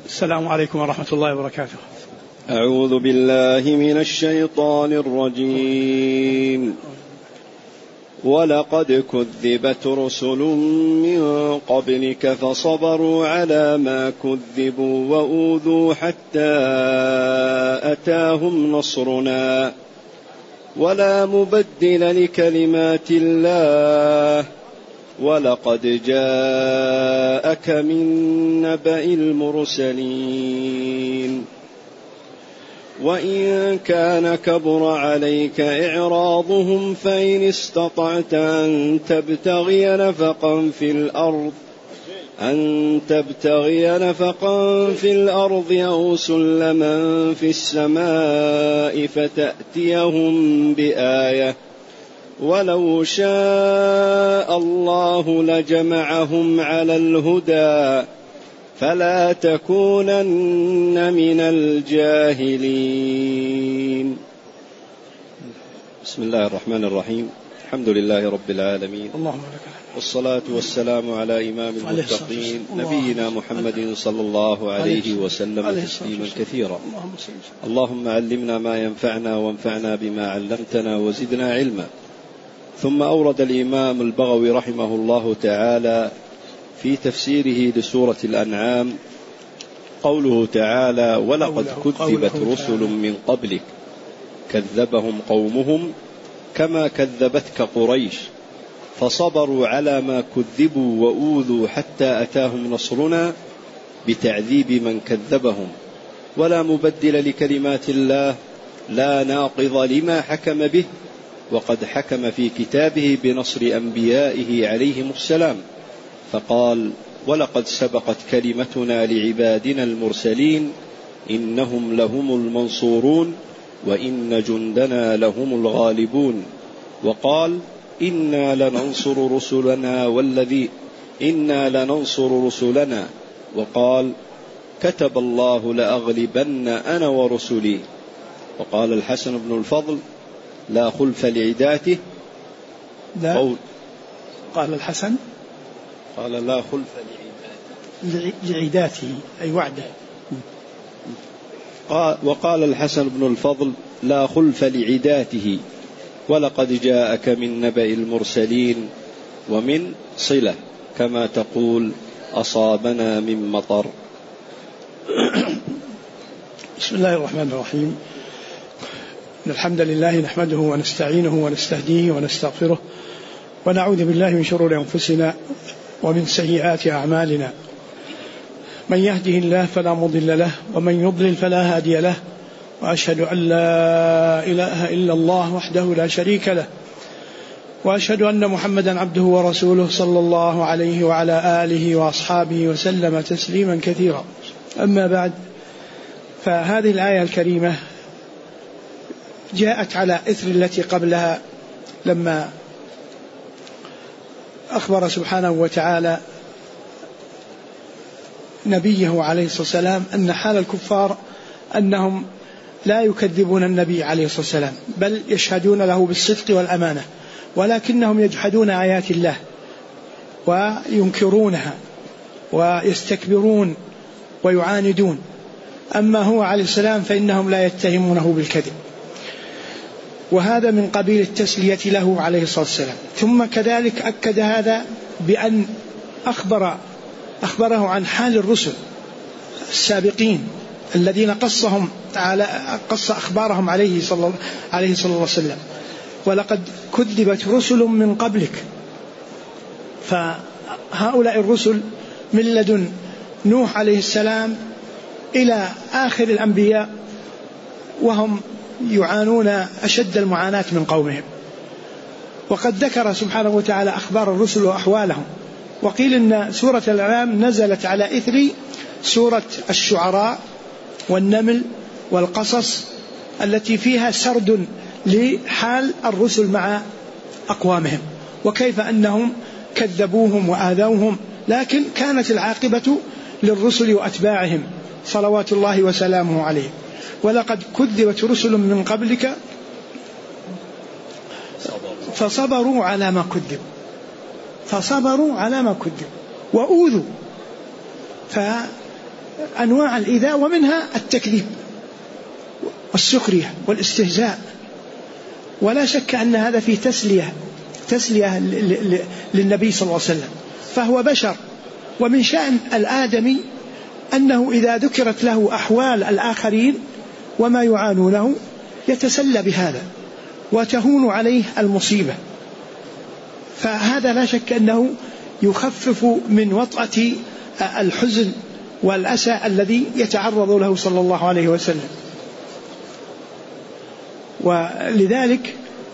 السلام عليكم ورحمة الله وبركاته. أعوذ بالله من الشيطان الرجيم. ولقد كذبت رسل من قبلك فصبروا على ما كذبوا وأوذوا حتى أتاهم نصرنا ولا مبدل لكلمات الله ولقد جاءك من نبأ المرسلين. وإن كان كبر عليك إعراضهم فإن استطعت أن تبتغي نفقا في الأرض أو سلما في السماء فتأتيهم بآية ولو شاء الله لجمعهم على الهدى فلا تكونن من الجاهلين. بسم الله الرحمن الرحيم. الحمد لله رب العالمين، والصلاة والسلام على إمام المتقين نبينا محمد صلى الله عليه وسلم تسليما كثيرا. اللهم علمنا ما ينفعنا وانفعنا بما علمتنا وزدنا علما. ثم أورد الإمام البغوي رحمه الله تعالى في تفسيره لسورة الأنعام قوله تعالى: ولقد كذبت رسل من قبلك كذبهم قومهم كما كذبتك قريش فصبروا على ما كذبوا وأوذوا حتى أتاهم نصرنا بتعذيب من كذبهم ولا مبدل لكلمات الله لا ناقض لما حكم به وقد حكم في كتابه بنصر أنبيائه عليهم السلام فقال: ولقد سبقت كلمتنا لعبادنا المرسلين إنهم لهم المنصورون وإن جندنا لهم الغالبون. وقال: إنا لننصر رسلنا. وقال: كتب الله لأغلبن أنا ورسلي. وقال الحسن بن الفضل: لا خلف لعداته. قال الحسن قال: لا خلف لعداته أي وعده. وقال الحسن بن الفضل: لا خلف لعداته. ولقد جاءك من نبأ المرسلين ومن صلة كما تقول أصابنا من مطر. بسم الله الرحمن الرحيم. الحمد لله نحمده ونستعينه ونستهديه ونستغفره ونعوذ بالله من شرور أنفسنا ومن سيئات أعمالنا. من يهده الله فلا مضل له ومن يضلل فلا هادي له وأشهد أن لا إله إلا الله وحده لا شريك له وأشهد أن محمدا عبده ورسوله صلى الله عليه وعلى آله وأصحابه وسلم تسليما كثيرا. أما بعد، فهذه الآية الكريمة جاءت على إثر التي قبلها لما أخبر سبحانه وتعالى نبيه عليه الصلاة والسلام أن حال الكفار أنهم لا يكذبون النبي عليه الصلاة والسلام بل يشهدون له بالصدق والأمانة، ولكنهم يجحدون آيات الله وينكرونها ويستكبرون ويعاندون. أما هو عليه السلام فإنهم لا يتهمونه بالكذب، وهذا من قبيل التسلية له عليه الصلاة والسلام. ثم كذلك أكد هذا بأن أخبره عن حال الرسل السابقين الذين قص أخبارهم عليه صلى الله عليه وسلم. ولقد كذبت رسل من قبلك، فهؤلاء الرسل من لدن نوح عليه السلام إلى آخر الأنبياء وهم يعانون أشد المعاناة من قومهم. وقد ذكر سبحانه وتعالى أخبار الرسل وأحوالهم، وقيل إن سورة الأنعام نزلت على إثر سورة الشعراء والنمل والقصص التي فيها سرد لحال الرسل مع أقوامهم وكيف أنهم كذبوهم وآذوهم، لكن كانت العاقبة للرسل وأتباعهم صلوات الله وسلامه عليهم. ولقد كذبت رسل من قبلك فصبروا على ما كذبوا وأوذوا. أنواع الإيذاء، ومنها التكذيب والسخرية والاستهزاء. ولا شك أن هذا فيه تسلية للنبي صلى الله عليه وسلم، فهو بشر، ومن شأن الآدمي أنه إذا ذكرت له أحوال الآخرين وما يعانونه يتسلى بهذا وتهون عليه المصيبة، فهذا لا شك أنه يخفف من وطأة الحزن والأسى الذي يتعرض له صلى الله عليه وسلم. ولذلك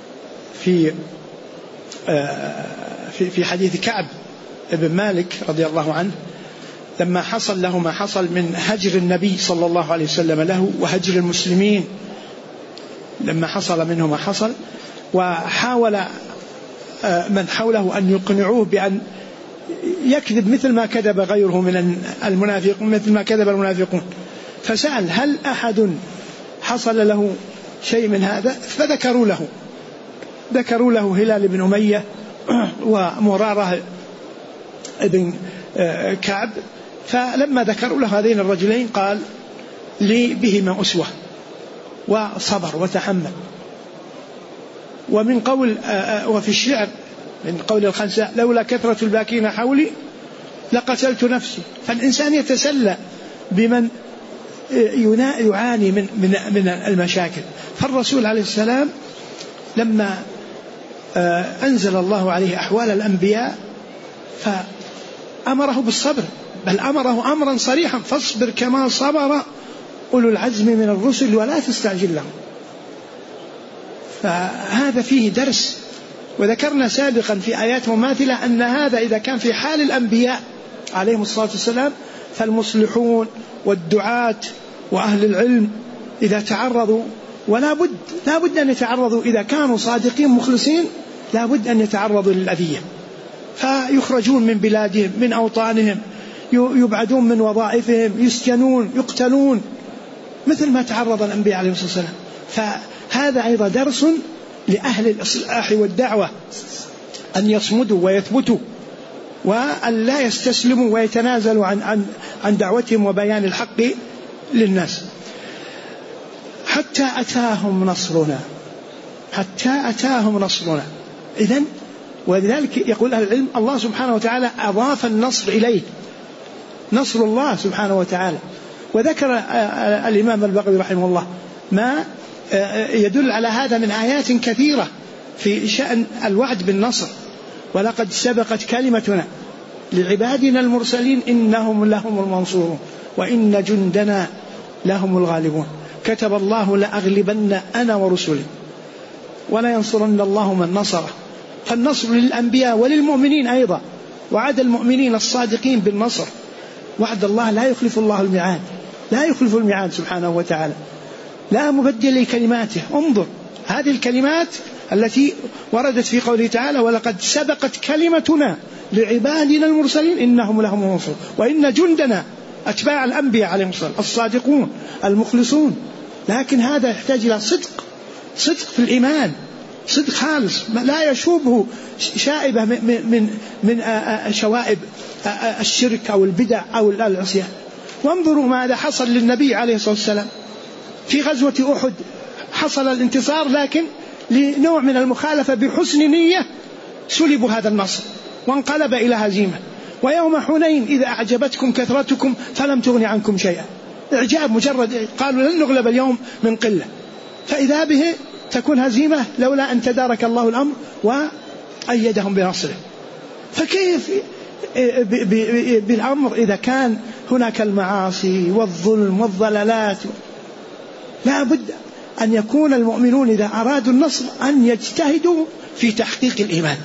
في حديث كعب بن مالك رضي الله عنه لما حصل له ما حصل من هجر النبي صلى الله عليه وسلم له وهجر المسلمين، لما حصل منه ما حصل، وحاول من حوله أن يقنعوه بأن يكذب مثل ما كذب غيره من المنافقون، مثل ما كذب المنافقون، فسأل هل أحد حصل له شيء من هذا؟ فذكروا له هلال بن أمية ومرارة بن كعب، فلما ذكروا له هذين الرجلين قال لي بهما أسوة، وصبر وتحمل. ومن قول وفي الشعر من قول الخنساء لولا كثرة الباكين حولي لقتلت نفسي. فالإنسان يتسلى بمن يعاني من المشاكل. فالرسول عليه السلام لما أنزل الله عليه أحوال الأنبياء فأمره بالصبر، بل أمره أمرا صريحا فاصبر كما صبر أولو العزم من الرسل ولا تستعجل لهم. فهذا فيه درس. وذكرنا سابقا في آيات مماثلة أن هذا إذا كان في حال الأنبياء عليهم الصلاة والسلام، فالمصلحون والدعاة وأهل العلم إذا تعرضوا، ولا بد أن يتعرضوا إذا كانوا صادقين مخلصين، لا بد أن يتعرضوا للأذية، فيخرجون من بلادهم من أوطانهم، يبعدون من وظائفهم، يسجنون، يقتلون، مثل ما تعرض الأنبياء عليهم الصلاة والسلام. فهذا أيضا درس لأهل الإصلاح والدعوة أن يصمدوا ويثبتوا وأن لا يستسلموا ويتنازلوا عن دعوتهم وبيان الحق للناس حتى أتاهم نصرنا. إذن ولذلك يقول أهل العلم الله سبحانه وتعالى أضاف النصر إليه، نصر الله سبحانه وتعالى. وذكر الإمام البغوي رحمه الله ما يدل على هذا من آيات كثيرة في شأن الوعد بالنصر. ولقد سبقت كلمتنا لعبادنا المرسلين إنهم لهم المنصورون وإن جندنا لهم الغالبون كتب الله لأغلبن أنا ورسلي ولا ينصرن الله من نصره. فالنصر للأنبياء وللمؤمنين أيضا، وعد المؤمنين الصادقين بالنصر. وعد الله لا يخلف الله الميعاد، لا يخلف الميعاد سبحانه وتعالى، لا مبدل لكلماته. انظر هذه الكلمات التي وردت في قوله تعالى ولقد سبقت كلمتنا لعبادنا المرسلين إنهم لهم المنصورون وإن جندنا أتباع الأنبياء عليهم الصلاة الصادقون المخلصون. لكن هذا يحتاج إلى صدق في الإيمان، صدق خالص لا يشوبه شائبة من شوائب الشرك أو البدع أو العصيان. وانظروا ماذا حصل للنبي عليه الصلاة والسلام في غزوة أحد. حصل الانتصار لكن لنوع من المخالفة بحسن نية سلبوا هذا النصر وانقلب إلى هزيمة. ويوم حنين إذا أعجبتكم كثرتكم فلم تغن عنكم شيئا، إعجاب مجرد، قالوا لن نغلب اليوم من قلة، فإذا به تكون هزيمة لولا أن تدارك الله الأمر وأيدهم بنصره. فكيف بالأمر إذا كان هناك المعاصي والظلم والضلالات؟ لا بد أن يكون المؤمنون إذا أرادوا النصر أن يجتهدوا في تحقيق الإيمان.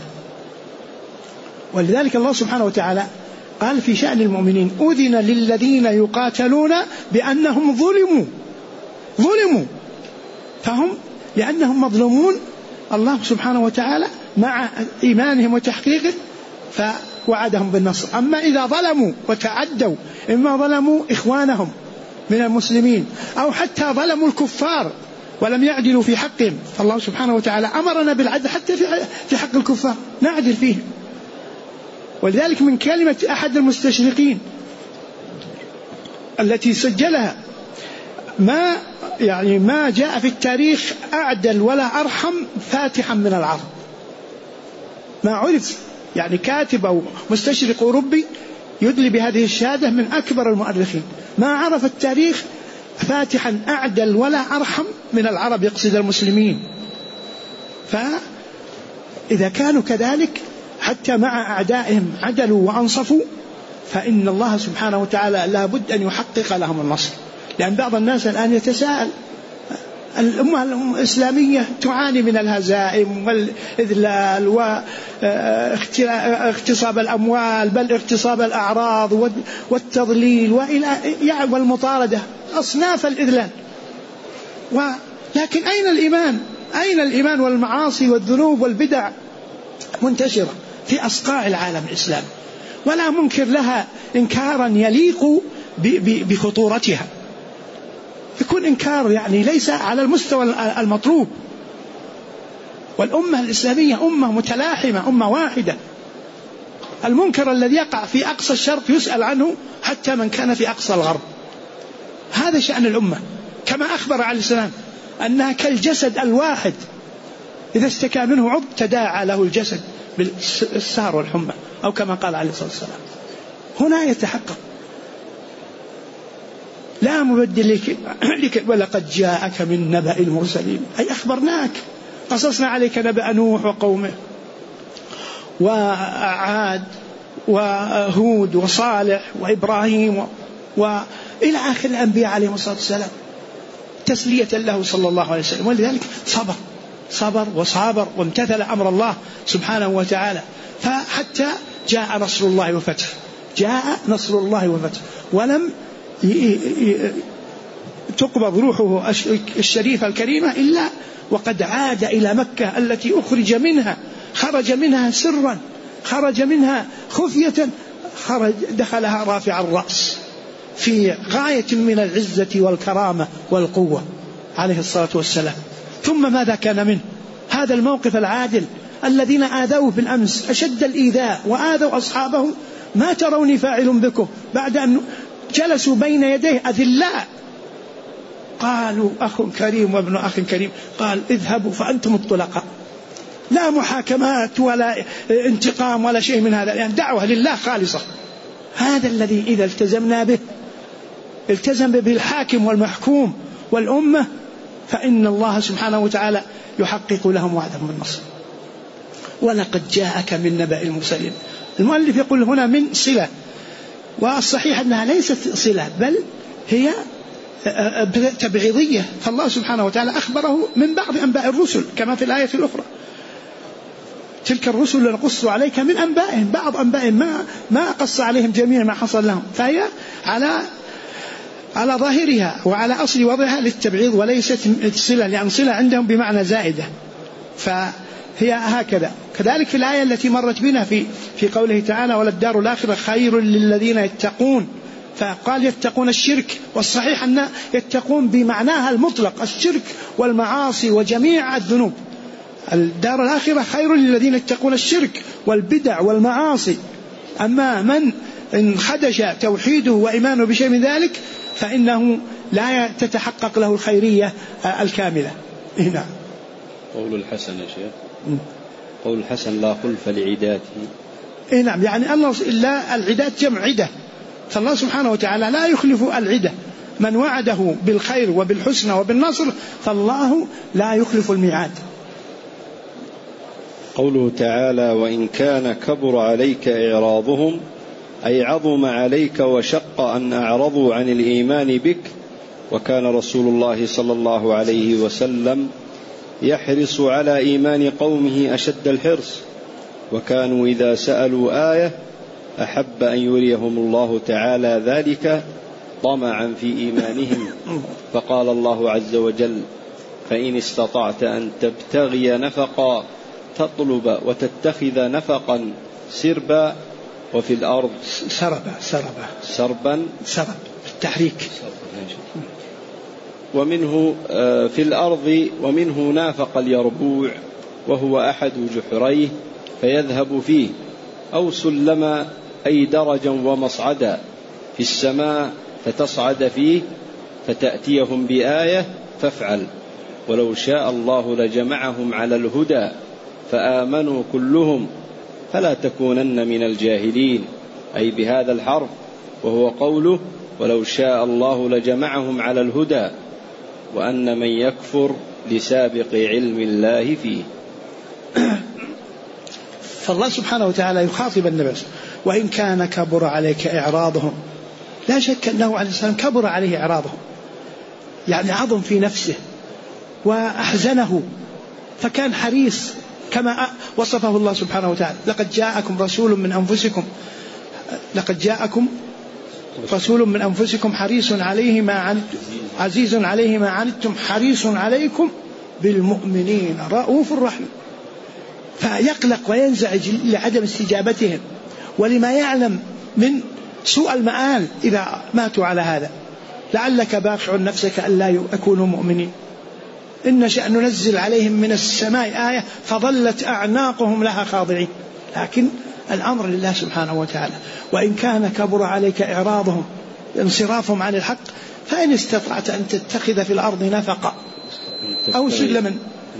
ولذلك الله سبحانه وتعالى قال في شأن المؤمنين أذن للذين يقاتلون بأنهم ظلموا فهم لأنهم مظلومون. الله سبحانه وتعالى مع إيمانهم وتحقيقه فوعدهم بالنصر. أما إذا ظلموا وتعدوا، إما ظلموا إخوانهم من المسلمين أو حتى ظلموا الكفار ولم يعدلوا في حقهم، فالله سبحانه وتعالى أمرنا بالعدل حتى في حق الكفار نعدل فيه. ولذلك من كلمة أحد المستشرقين التي سجلها ما جاء في التاريخ أعدل ولا أرحم فاتحا من العرب، ما عرف يعني كاتب أو مستشرق أوروبي يدلي بهذه الشهادة من أكبر المؤرخين، ما عرف التاريخ فاتحا أعدل ولا أرحم من العرب، يقصد المسلمين. فإذا كانوا كذلك حتى مع أعدائهم عدلوا وأنصفوا، فإن الله سبحانه وتعالى لا بد أن يحقق لهم النصر. لأن بعض الناس الآن يتساءل، الأمة الإسلامية تعاني من الهزائم والإذلال واغتصاب الأموال، بل اغتصاب الأعراض والتضليل والمطاردة، أصناف الإذلال. لكن أين الإيمان؟ أين الإيمان والمعاصي والذنوب والبدع منتشرة في أصقاع العالم الإسلامي، ولا منكر لها إنكارا يليق بخطورتها، يكون إنكار يعني ليس على المستوى المطلوب. والأمة الإسلامية أمة متلاحمة، أمة واحدة. المنكر الذي يقع في أقصى الشرق يسأل عنه حتى من كان في أقصى الغرب. هذا شأن الأمة، كما أخبر عليه السلام أنها كالجسد الواحد، إذا استكى منه عضو تداعى له الجسد بالسهر والحمى، أو كما قال عليه الصلاة والسلام. هنا يتحقق لا مبدل لك ولقد جاءك من نبأ المرسلين، أي أخبرناك، قصصنا عليك نبأ نوح وقومه وعاد وهود وصالح وإبراهيم وإلى آخر الأنبياء عليهم الصلاة والسلام، تسلية له صلى الله عليه وسلم. ولذلك صبر وصابر وامتثل أمر الله سبحانه وتعالى، فحتى جاء نصر الله وفتح، جاء نصر الله وفتح، ولم تقبض روحه الشريفة الكريمة إلا وقد عاد إلى مكة التي خرج منها سرا، خرج منها خفية، دخلها رافع الرأس في غاية من العزة والكرامة والقوة عليه الصلاة والسلام. ثم ماذا كان منه؟ هذا الموقف العادل. الذين آذوه بالأمس أشد الإيذاء وآذوا أصحابه، ما تروني فاعل بكم، بعد أن جلسوا بين يديه أذلاء، قالوا أخ كريم وابن أخ كريم، قال اذهبوا فأنتم الطلقاء، لا محاكمات ولا انتقام ولا شيء من هذا، يعني دعوة لله خالصة. هذا الذي إذا التزمنا به، التزم به الحاكم والمحكوم والأمة، فإن الله سبحانه وتعالى يحقق لهم وعدهم بالنصر. ولقد جاءك من نبأ المرسلين. المؤلف يقول هنا من صلة، والصحيح أنها ليست صلة بل هي تبعيضية، فالله سبحانه وتعالى أخبره من بعض أنباء الرسل كما في الآية الأخرى، تلك الرسل نقص عليك من أنبائهم، بعض أنبائهم ما قص عليهم جميع ما حصل لهم، فهي على ظاهرها وعلى أصل وضعها للتبعيض وليست صلة، لأن صلة عندهم بمعنى زائدة، فهي هكذا. كذلك في الآية التي مرت بنا في قوله تعالى وللدار الآخرة خير للذين يتقون، فقال يتقون الشرك، والصحيح أن يتقون بمعناها المطلق، الشرك والمعاصي وجميع الذنوب. الدار الآخرة خير للذين يتقون الشرك والبدع والمعاصي، أما من انخدش توحيده وإيمانه بشيء من ذلك فإنه لا تتحقق له الخيرية الكاملة. هنا قول الحسن يا شيخ، قول الحسن لا خلف لعداته. نعم، يعني الله إلا العدات جمع عدة، فالله سبحانه وتعالى لا يخلف العدة، من وعده بالخير وبالحسنى وبالنصر فالله لا يخلف الميعاد. قوله تعالى وإن كان كبر عليك إعراضهم، أي عظم عليك وشق أن أعرضوا عن الإيمان بك. وكان رسول الله صلى الله عليه وسلم يحرص على إيمان قومه أشد الحرص، وكانوا إذا سألوا آية أحب أن يريهم الله تعالى ذلك طمعا في إيمانهم، فقال الله عز وجل فإن استطعت أن تبتغي نفقا تطلب وتتخذ نفقا سربا وفي الأرض سربا التحريك، ومنه في الأرض ومنه نافق اليربوع وهو أحد جحريه فيذهب فيه، أو سلما أي درجا ومصعدا في السماء فتصعد فيه فتأتيهم بآية فافعل، ولو شاء الله لجمعهم على الهدى فآمنوا كلهم فلا تكونن من الجاهلين، أي بهذا الحرف، وهو قوله ولو شاء الله لجمعهم على الهدى، وأن من يكفر لسابق علم الله فيه. فالله سبحانه وتعالى يخاطب النبي وإن كان كبر عليك إعراضهم، لا شك أنه عليه السلام كبر عليه إعراضهم، يعني عظم في نفسه وأحزنه، فكان حريص كما وصفه الله سبحانه وتعالى لقد جاءكم رسول من أنفسكم حريص عليه ما عنتم عزيز عليه ما عنتم حريص عليكم بالمؤمنين رؤوف رحيم. فيقلق وينزعج لعدم استجابتهم ولما يعلم من سوء المآل إذا ماتوا على هذا. لعلك باخع نفسك ألا يكونوا مؤمنين، إن نشأ ننزل عليهم من السماء آية فظلت أعناقهم لها خاضعين. لكن الأمر لله سبحانه وتعالى. وإن كان كبر عليك إعراضهم انصرافهم عن الحق فإن استطعت أن تتخذ في الأرض نفقا أو سلما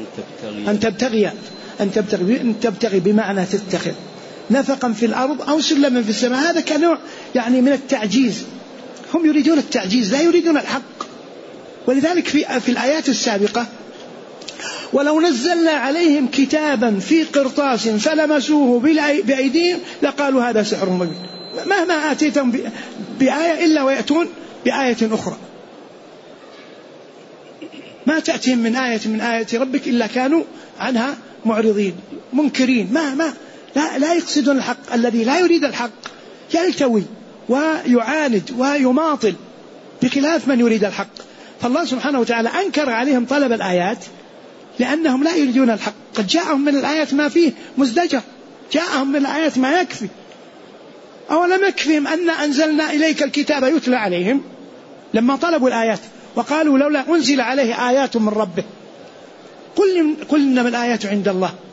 أن تبتغي بمعنى تتخذ نفقا في الأرض أو سلما في السماء، هذا كنوع يعني من التعجيز. هم يريدون التعجيز لا يريدون الحق. ولذلك في الآيات السابقة ولو نزلنا عليهم كتابا في قرطاس فلمسوه بأيديهم لقالوا هذا سحر مبين. مهما آتيتهم بآية إلا ويأتون بآية أخرى، ما تأتيهم من آية من آيات ربك إلا كانوا عنها معرضين منكرين. لا يقصدون الحق. الذي لا يريد الحق يلتوي ويعاند ويماطل بخلاف من يريد الحق. فالله سبحانه وتعالى أنكر عليهم طلب الآيات لأنهم لا يريدون الحق. قد جاءهم من الآيات ما فيه مزدجر، جاءهم من الآيات ما يكفي. أولم يكفهم أن أنزلنا إليك الكتاب يتلى عليهم لما طلبوا الآيات وقالوا لولا أنزل عليه آيات من ربه قل إنما الآيات عند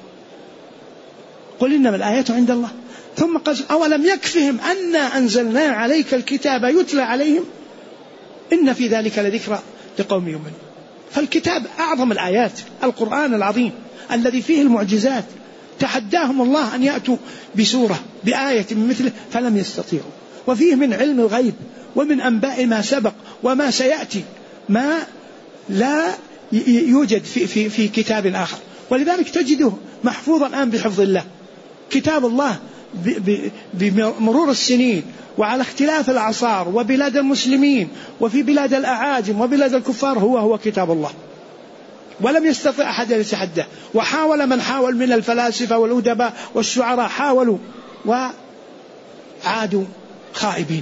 الله. ثم قال أولم يكفهم أن أنزلنا عليك الكتاب يتلى عليهم إن في ذلك لذكرى لقوم يؤمنون. فالكتاب أعظم الآيات، القرآن العظيم الذي فيه المعجزات، تحداهم الله أن يأتوا بسورة بآية مثله فلم يستطيعوا. وفيه من علم الغيب ومن أنباء ما سبق وما سيأتي ما لا يوجد في كتاب آخر. ولذلك تجده محفوظا الآن بحفظ الله. كتاب الله بمرور السنين وعلى اختلاف الأعصار وبلاد المسلمين وفي بلاد الأعاجم وبلاد الكفار هو كتاب الله، ولم يستطع أحد أن يتحداه. وحاول من حاول من الفلاسفة والأدباء والشعراء، حاولوا وعادوا خائبين.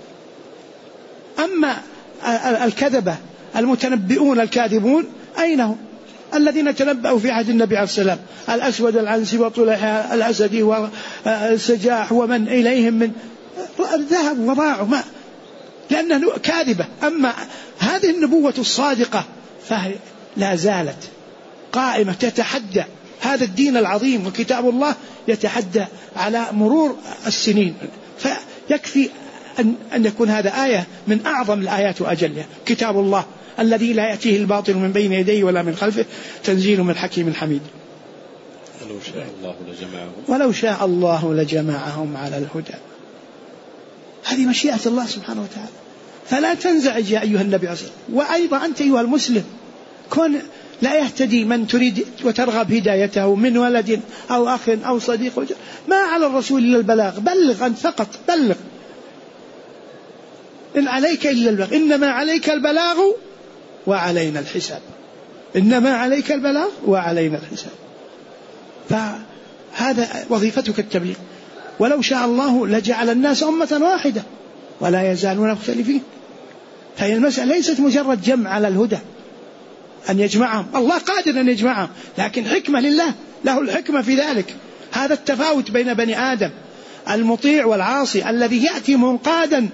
أما الكذبة المتنبئون الكاذبون أين هم؟ الذين تنبأوا في عهد النبي عليه السلام، الأسود العنسي وطلحة الأسدي والسجاح ومن إليهم من ذهب وضاعوا لأنها كاذبة. أما هذه النبوة الصادقة فهي لا زالت قائمة تتحدى هذا الدين العظيم، وكتاب الله يتحدى على مرور السنين. فيكفي أن يكون هذا آية من أعظم الآيات وأجلها، كتاب الله الذي لا يأتيه الباطل من بين يديه ولا من خلفه تنزيل من حكيم حميد. ولو شاء الله لجمعهم على الهدى. هذه مشيئة الله سبحانه وتعالى. فلا تنزعج يا أيها النبي عليه الصلاة والسلام. وأيضا أنت أيها المسلم كن لا يهتدي من تريد وترغب هدايته من ولد أو أخ أو صديق، ما على الرسول إلا البلاغ، بلغ أنت فقط، بلغ، إن عليك إلا البلاغ، إنما عليك البلاغ وعلينا الحساب، إنما عليك البلاغ وعلينا الحساب. فهذا وظيفتك التبليغ. ولو شاء الله لجعل الناس أمة واحدة ولا يزالون مختلفين. فهي المسألة ليست مجرد جمع على الهدى أن يجمعهم، الله قادر أن يجمعهم، لكن حكمة لله، له الحكمة في ذلك. هذا التفاوت بين بني آدم، المطيع والعاصي، الذي يأتي منقادا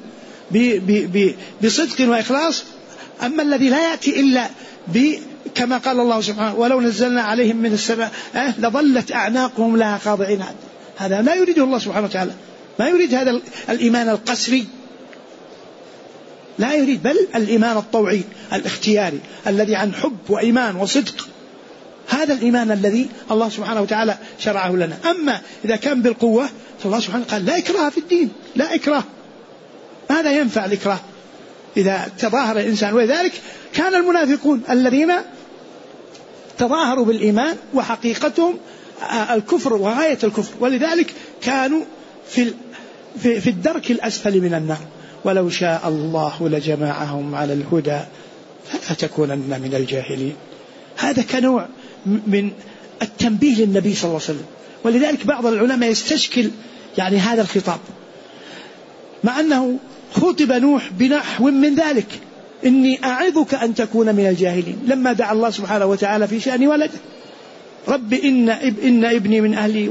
بصدق وإخلاص، أما الذي لا يأتي إلا كما قال الله سبحانه ولو نزلنا عليهم من السماء لظلت أعناقهم لها خاضعين. هذا لا يريده الله سبحانه وتعالى، ما يريد هذا الإيمان القسري لا يريد، بل الإيمان الطوعي الاختياري الذي عن حب وإيمان وصدق، هذا الإيمان الذي الله سبحانه وتعالى شرعه لنا. أما إذا كان بالقوة فالله سبحانه قال لا إكراه في الدين، لا إكراه. ماذا ينفع الإكراه إذا تظاهر الإنسان؟ ولذلك كان المنافقون الذين تظاهروا بالإيمان وحقيقتهم الكفر وغاية الكفر، ولذلك كانوا في الدرك الأسفل من النار. ولو شاء الله لجمعهم على الهدى فلا تكونن من الجاهلين. هذا كنوع من التنبيه للنبي صلى الله عليه وسلم. ولذلك بعض العلماء يستشكل يعني هذا الخطاب، مع أنه خطب نوح بنحو من ذلك: إني أعظك أن تكون من الجاهلين، لما دعا الله سبحانه وتعالى في شأن ولده: رب إن ابني من أهلي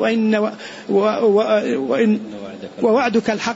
وإن ووعدك الحق.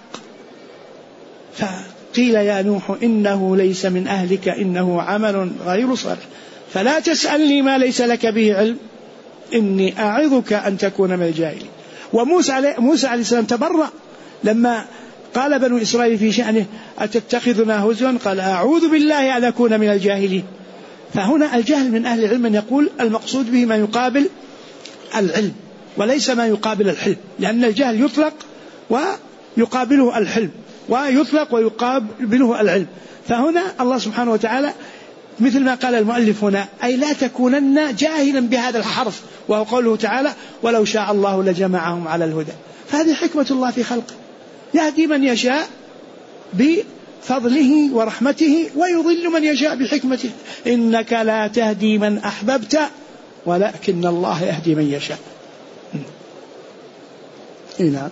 فقيل يا نوح إنه ليس من أهلك إنه عمل غير صالح فلا تسألني ما ليس لك به علم إني أعظك أن تكون من الجاهلين. وموسى عليه السلام تبرأ لما قال بنو إسرائيل في شأنه: أتتخذنا هزوا؟ قال: أعوذ بالله أن أكون من الجاهلين. فهنا الجهل من أهل العلم من يقول المقصود به ما يقابل العلم وليس ما يقابل الحلم، لأن الجهل يطلق ويقابله الحلم، ويطلق ويقابله العلم. فهنا الله سبحانه وتعالى مثل ما قال المؤلف هنا: أي لا تكونن جاهلا بهذا الحرف، وهو قوله تعالى: ولو شاء الله لجمعهم على الهدى. فهذه حكمة الله في خلقه، يهدي من يشاء بفضله ورحمته ويضل من يشاء بحكمته. إنك لا تهدي من أحببت ولكن الله يهدي من يشاء. نعم.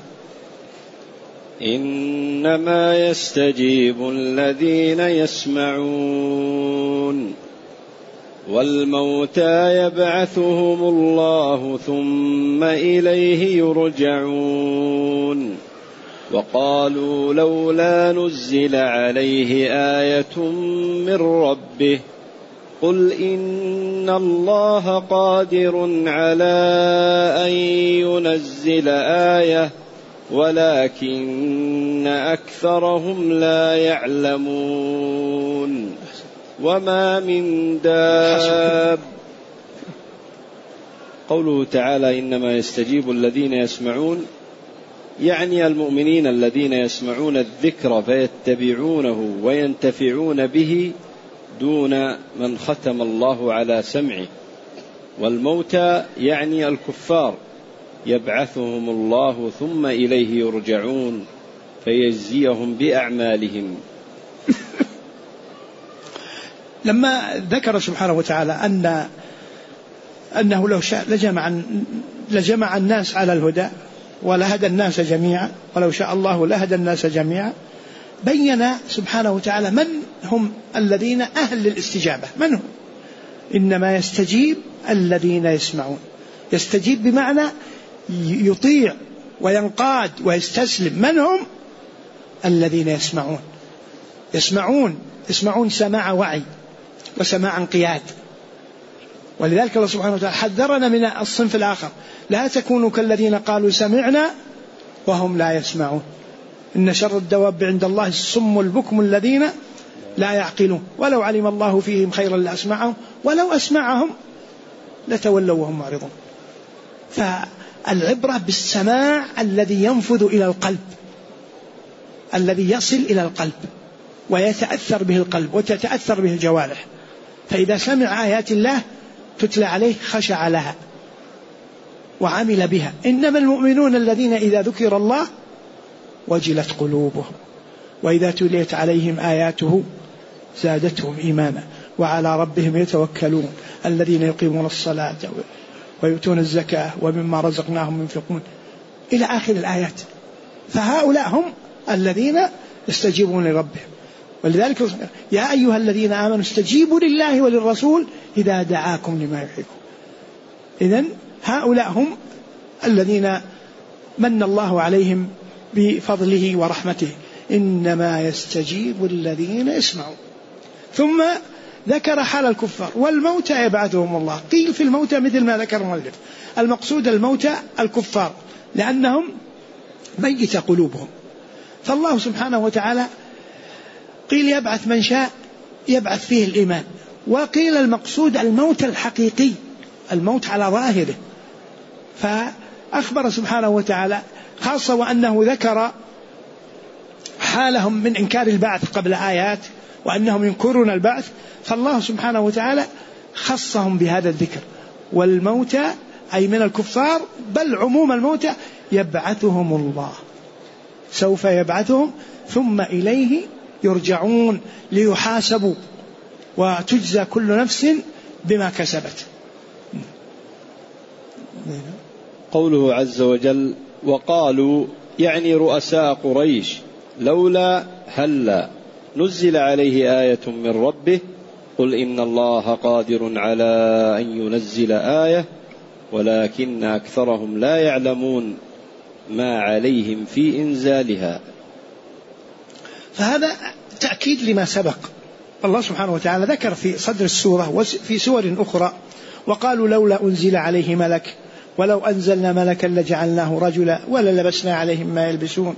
إنما يستجيب الذين يسمعون والموتى يبعثهم الله ثم إليه يرجعون. وقالوا لولا نزل عليه آية من ربه قل إن الله قادر على أن ينزل آية ولكن أكثرهم لا يعلمون. وما من داب. قوله تعالى إنما يستجيب الذين يسمعون، يعني المؤمنين الذين يسمعون الذكر فيتبعونه وينتفعون به دون من ختم الله على سمعه. والموتى يعني الكفار يبعثهم الله ثم إليه يرجعون فيجزيهم بأعمالهم. لما ذكر سبحانه وتعالى أنه لو شاء لجمع الناس على الهدى ولهدى الناس جميعا، ولو شاء الله لهدى الناس جميعا، بين سبحانه وتعالى من هم الذين أهل للاستجابة. من هم؟ إنما يستجيب الذين يسمعون. يستجيب بمعنى يطيع وينقاد ويستسلم. من هم؟ الذين يسمعون سماع وعي وسماع انقياد. ولذلك الله سبحانه وتعالى حذرنا من الصنف الآخر: لا تكونوا كالذين قالوا سمعنا وهم لا يسمعون إن شر الدواب عند الله الصم البكم الذين لا يعقلون ولو علم الله فيهم خيرا لأسمعهم ولو أسمعهم لتولوا وهم معرضون. فالعبرة بالسماع الذي ينفذ إلى القلب، الذي يصل إلى القلب ويتأثر به القلب وتتأثر به الجوارح. فإذا سمع آيات الله تتلى عليه خشع لها وعمل بها. إنما المؤمنون الذين إذا ذكر الله وجلت قلوبهم وإذا تليت عليهم آياته زادتهم إيمانا وعلى ربهم يتوكلون الذين يقيمون الصلاة ويؤتون الزكاة ومما رزقناهم ينفقون إلى آخر الآيات. فهؤلاء هم الذين يستجيبون لربهم. ولذلك يا أيها الذين آمنوا استجيبوا لله وللرسول إذا دعاكم لما يحبكم. إذن هؤلاء هم الذين من الله عليهم بفضله ورحمته. إنما يستجيب الذين يسمعون. ثم ذكر حال الكفار: والموتى يبعثهم الله. قيل في الموتى مثل ما ذكر المؤلف، المقصود الموتى الكفار لأنهم ميت قلوبهم. فالله سبحانه وتعالى قيل يبعث من شاء يبعث فيه الإيمان، وقيل المقصود الموت الحقيقي، الموت على ظاهره. فأخبر سبحانه وتعالى خاصة وأنه ذكر حالهم من إنكار البعث قبل آيات وأنهم ينكرون البعث، فالله سبحانه وتعالى خصهم بهذا الذكر. والموتى أي من الكفار بل عموم الموتى يبعثهم الله، سوف يبعثهم ثم إليه يرجعون ليحاسبوا وتجزى كل نفس بما كسبت. قوله عز وجل وقالوا يعني رؤساء قريش لولا هلا نزل عليه آية من ربه قل إن الله قادر على أن ينزل آية ولكن أكثرهم لا يعلمون ما عليهم في إنزالها. فهذا تأكيد لما سبق. الله سبحانه وتعالى ذكر في صدر السورة وفي سور أخرى وقالوا لولا أنزل عليه ملك ولو أنزلنا ملكا لجعلناه رجلا وللبسنا عليهم ما يلبسون.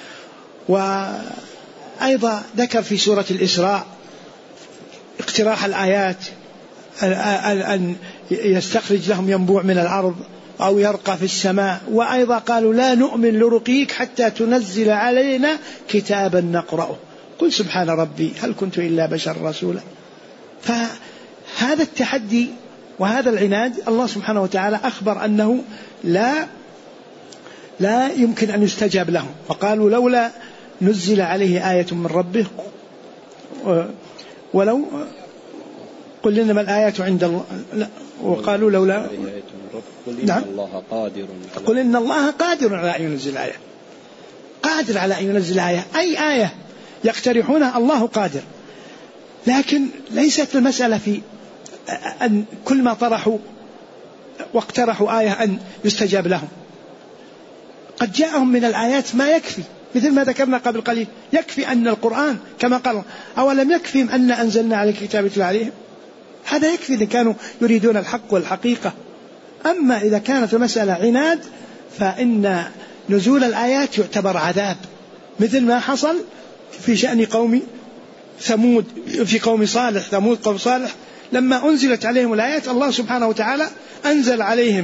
وأيضا ذكر في سورة الإسراء اقتراح الآيات أن يستخرج لهم ينبوع من الأرض أو يرقى في السماء. وأيضا قالوا لا نؤمن لرقيك حتى تنزل علينا كتابا نقرأه قل سبحان ربي هل كنت إلا بشر رسولا. فهذا التحدي وهذا العناد الله سبحانه وتعالى أخبر أنه لا يمكن أن يستجاب لهم. وقالوا لولا نزل عليه آية من ربه ولو قل إنما الآيات عند الله. وقالوا لولا قل إن الله قادر على أن ينزل آية، قادر على أن ينزل آية، أي آية يقترحونها الله قادر. لكن ليست المسألة في أن كل ما طرحوا واقترحوا آية أن يستجاب لهم. قد جاءهم من الآيات ما يكفي، مثل ما ذكرنا قبل قليل يكفي أن القرآن كما قال أولم يكفيهم أن أنزلنا عليك كتاب يتلى عليهم. هذا يكفي إذا كانوا يريدون الحق والحقيقة. أما إذا كانت المسألة عناد فإن نزول الآيات يعتبر عذاب، مثل ما حصل في شأن قوم ثمود في قوم صالح. ثمود قوم صالح لما أنزلت عليهم الآيات الله سبحانه وتعالى أنزل عليهم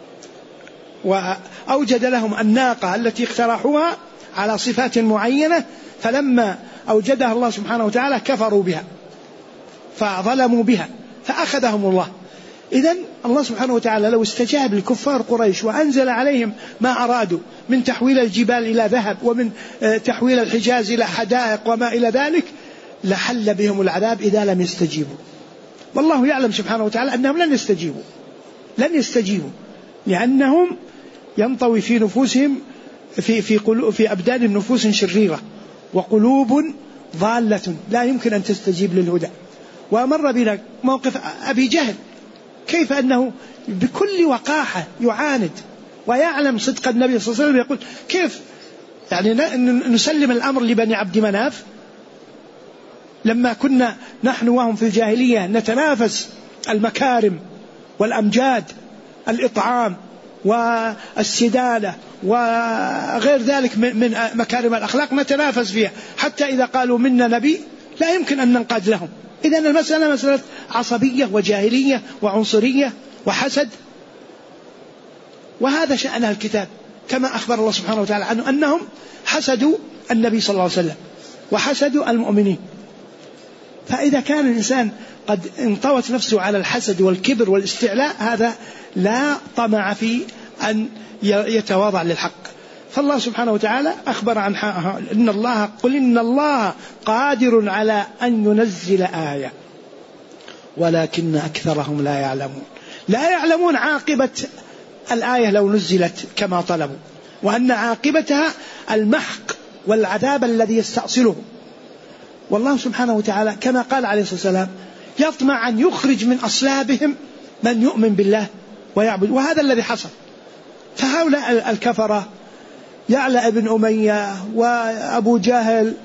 وأوجد لهم الناقة التي اقترحوها على صفات معينة، فلما أوجدها الله سبحانه وتعالى كفروا بها فظلموا بها فأخذهم الله. إذن الله سبحانه وتعالى لو استجاب لكفار قريش وأنزل عليهم ما أرادوا من تحويل الجبال إلى ذهب ومن تحويل الحجاز إلى حدائق وما إلى ذلك لحل بهم العذاب إذا لم يستجيبوا. والله يعلم سبحانه وتعالى أنهم لن يستجيبوا لأنهم ينطوي في نفوسهم في أبدان النفوس شريرة وقلوب ضالة لا يمكن أن تستجيب للهدى. ومر بنا موقف أبي جهل كيف أنه بكل وقاحة يعاند ويعلم صدق النبي صلى الله عليه وسلم، يقول كيف يعني نسلم الأمر لبني عبد مناف لما كنا نحن وهم في الجاهلية نتنافس المكارم والأمجاد، الإطعام والسدالة وغير ذلك من مكارم الأخلاق نتنافس فيها، حتى إذا قالوا منا نبي لا يمكن أن ننقاد لهم. إذن المسألة مسألة عصبية وجاهلية وعنصرية وحسد، وهذا شأنها الكتاب كما أخبر الله سبحانه وتعالى عنه أنهم حسدوا النبي صلى الله عليه وسلم وحسدوا المؤمنين. فإذا كان الإنسان قد انطوت نفسه على الحسد والكبر والاستعلاء هذا لا طمع في أن يتواضع للحق. فالله سبحانه وتعالى أخبر عن إن الله قل إن الله قادر على أن ينزل آية ولكن أكثرهم لا يعلمون عاقبة الآية لو نزلت كما طلبوا، وأن عاقبتها المحق والعذاب الذي يستأصله. والله سبحانه وتعالى كما قال عليه الصلاة والسلام يطمع أن يخرج من أصلابهم من يؤمن بالله ويعبد، وهذا الذي حصل. فهؤلاء الكفرة يعلى ابن أمية وأبو جهل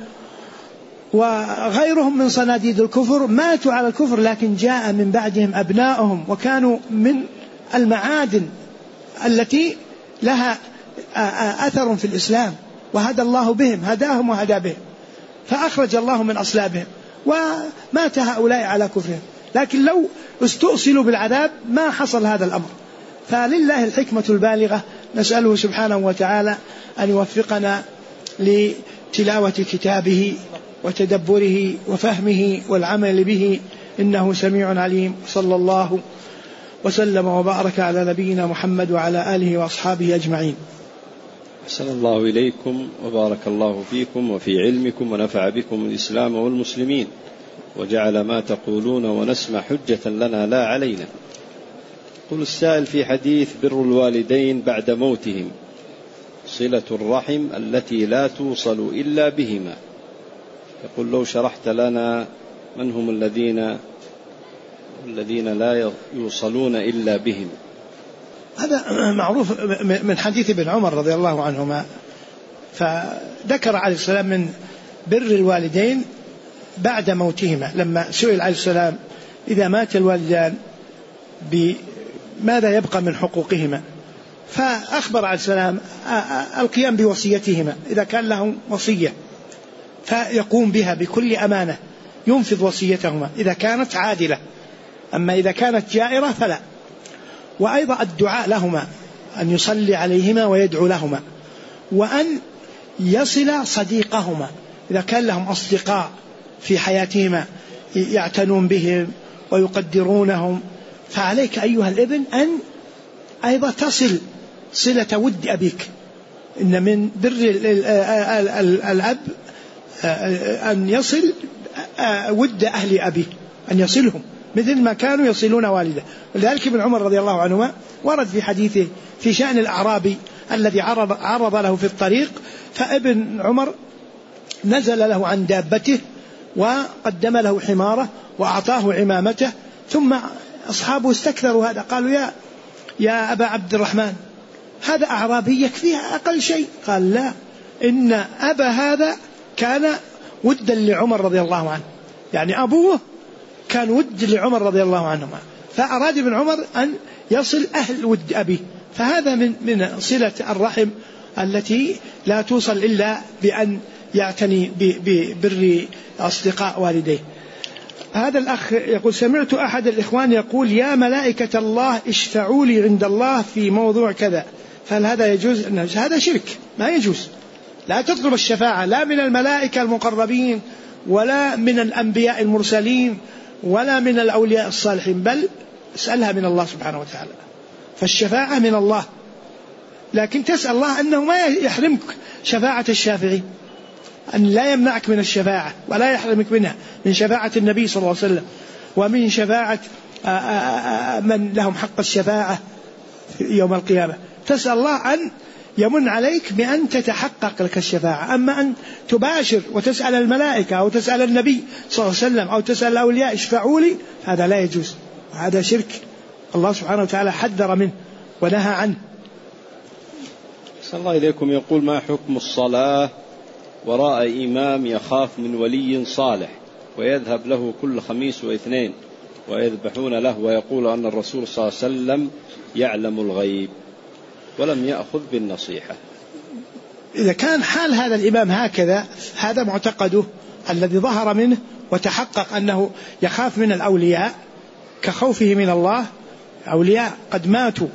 وغيرهم من صناديد الكفر ماتوا على الكفر، لكن جاء من بعدهم أبناؤهم وكانوا من المعادن التي لها أثر في الإسلام، وهدى الله بهم، هداهم وهدى بهم. فأخرج الله من أصلابهم ومات هؤلاء على كفرهم، لكن لو استؤصلوا بالعذاب ما حصل هذا الأمر. فلله الحكمة البالغة، نسأله سبحانه وتعالى أن يوفقنا لتلاوة كتابه وتدبره وفهمه والعمل به، إنه سميع عليم. صلى الله وسلم وبارك على نبينا محمد وعلى آله وأصحابه أجمعين. أحسن الله إليكم وبارك الله فيكم وفي علمكم ونفع بكم الإسلام والمسلمين، وجعل ما تقولون ونسمع حجة لنا لا علينا. قل السائل: في حديث بر الوالدين بعد موتهم صلة الرحم التي لا توصل إلا بهما، يقول لو شرحت لنا من هم الذين لا يوصلون إلا بهم. هذا معروف من حديث ابن عمر رضي الله عنهما، فذكر عليه السلام من بر الوالدين بعد موتهما، لما سئل عليه السلام إذا مات الوالدان بماذا يبقى من حقوقهما، فأخبر عليه السلام القيام بوصيتهما، إذا كان لهم وصية فيقوم بها بكل أمانة، ينفذ وصيتهما إذا كانت عادلة، أما إذا كانت جائرة فلا. وأيضا الدعاء لهما، أن يصلي عليهما ويدعو لهما، وأن يصل صديقهما إذا كان لهم أصدقاء في حياتهما يعتنون بهم ويقدرونهم، فعليك أيها الابن أن أيضا تصل صلة ود أبيك. إن من بر الأب أن يصل ود أهل أبيه، أن يصلهم مثل ما كانوا يصلون والده. ولذلك ابن عمر رضي الله عنهما ورد في حديثه في شأن الأعرابي الذي عرض له في الطريق، فابن عمر نزل له عن دابته وقدم له حماره وأعطاه عمامته، ثم أصحابه استكثروا هذا، قالوا يا أبا عبد الرحمن هذا أعرابي يكفيها أقل شيء. قال لا، إن أبا هذا كان ودا لعمر رضي الله عنه، يعني أبوه كان ود لعمر رضي الله عنهما، فأراد ابن عمر أن يصل أهل ود أبيه. فهذا من صلة الرحم التي لا توصل إلا بأن يعتني ببر أصدقاء والديه. هذا الأخ يقول: سمعت أحد الإخوان يقول: يا ملائكة الله اشفعوا لي عند الله في موضوع كذا، فهل هذا يجوز؟ هذا شرك، ما يجوز. لا تطلب الشفاعة لا من الملائكة المقربين ولا من الأنبياء المرسلين ولا من الأولياء الصالحين، بل اسألها من الله سبحانه وتعالى. فالشفاعة من الله، لكن تسأل الله أنه ما يحرمك شفاعة الشافعين، أن لا يمنعك من الشفاعة ولا يحرمك منها، من شفاعة النبي صلى الله عليه وسلم ومن شفاعة من لهم حق الشفاعة يوم القيامة. تسأل الله أن يمن عليك بأن تتحقق لك الشفاعة. أما أن تباشر وتسأل الملائكة أو تسأل النبي صلى الله عليه وسلم أو تسأل الأولياء اشفعوا لي، هذا لا يجوز، هذا شرك الله سبحانه وتعالى حذر منه ونهى عنه. صلى الله إليكم. يقول: ما حكم الصلاة وراء إمام يخاف من ولي صالح ويذهب له كل خميس واثنين ويذبحون له، ويقول أن الرسول صلى الله عليه وسلم يعلم الغيب ولم يأخذ بالنصيحة؟ إذا كان حال هذا الإمام هكذا، هذا معتقده الذي ظهر منه وتحقق أنه يخاف من الأولياء كخوفه من الله، أولياء قد ماتوا،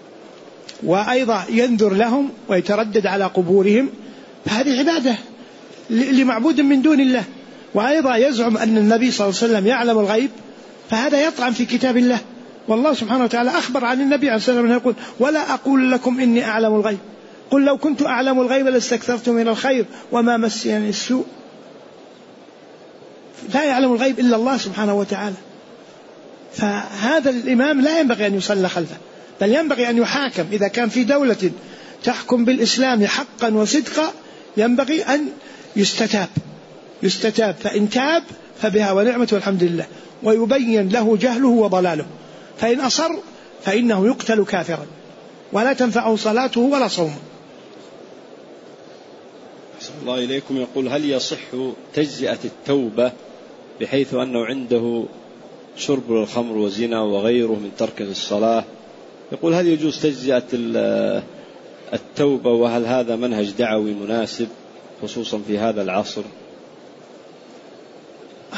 وأيضا ينذر لهم ويتردد على قبورهم، فهذه عبادة لمعبود من دون الله. وأيضا يزعم أن النبي صلى الله عليه وسلم يعلم الغيب، فهذا يطعن في كتاب الله. والله سبحانه وتعالى أخبر عن النبي عليه الصلاة والسلام يقول: ولا أقول لكم إني أعلم الغيب، قل لو كنت أعلم الغيب لاستكثرت من الخير وما مسني السوء. لا يعلم الغيب إلا الله سبحانه وتعالى. فهذا الإمام لا ينبغي أن يصلى خلفه، بل ينبغي أن يحاكم. إذا كان في دولة تحكم بالإسلام حقا وصدقا ينبغي أن يستتاب، فإن تاب فبها ونعمة والحمد لله، ويبين له جهله وضلاله، فإن أصر فإنه يقتل كافرا ولا تنفعه صلاته ولا صومه. أحسن الله إليكم. يقول: هل يصح تجزئة التوبة بحيث أنه عنده شرب الخمر وزنا وغيره من ترك الصلاة؟ يقول: هل يجوز تجزئة التوبة، وهل هذا منهج دعوي مناسب خصوصا في هذا العصر؟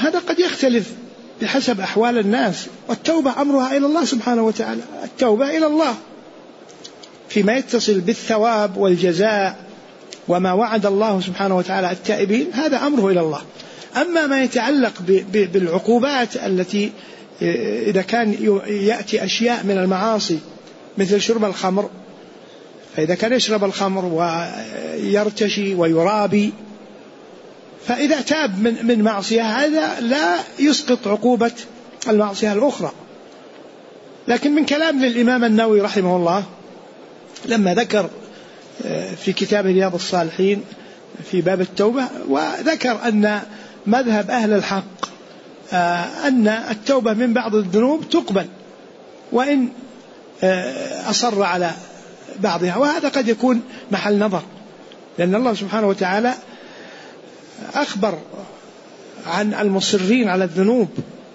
هذا قد يختلف بحسب أحوال الناس، والتوبة أمرها إلى الله سبحانه وتعالى، التوبة إلى الله فيما يتصل بالثواب والجزاء وما وعد الله سبحانه وتعالى التائبين، هذا أمره إلى الله. أما ما يتعلق بالعقوبات التي إذا كان يأتي أشياء من المعاصي مثل شرب الخمر، فإذا كان يشرب الخمر ويرتشي ويرابي، فإذا تاب من معصية هذا لا يسقط عقوبة المعصية الأخرى. لكن من كلام للإمام النووي رحمه الله لما ذكر في كتاب رياض الصالحين في باب التوبة، وذكر أن مذهب أهل الحق أن التوبة من بعض الذنوب تقبل وإن أصر على بعضها، وهذا قد يكون محل نظر، لأن الله سبحانه وتعالى أخبر عن المصرين على الذنوب،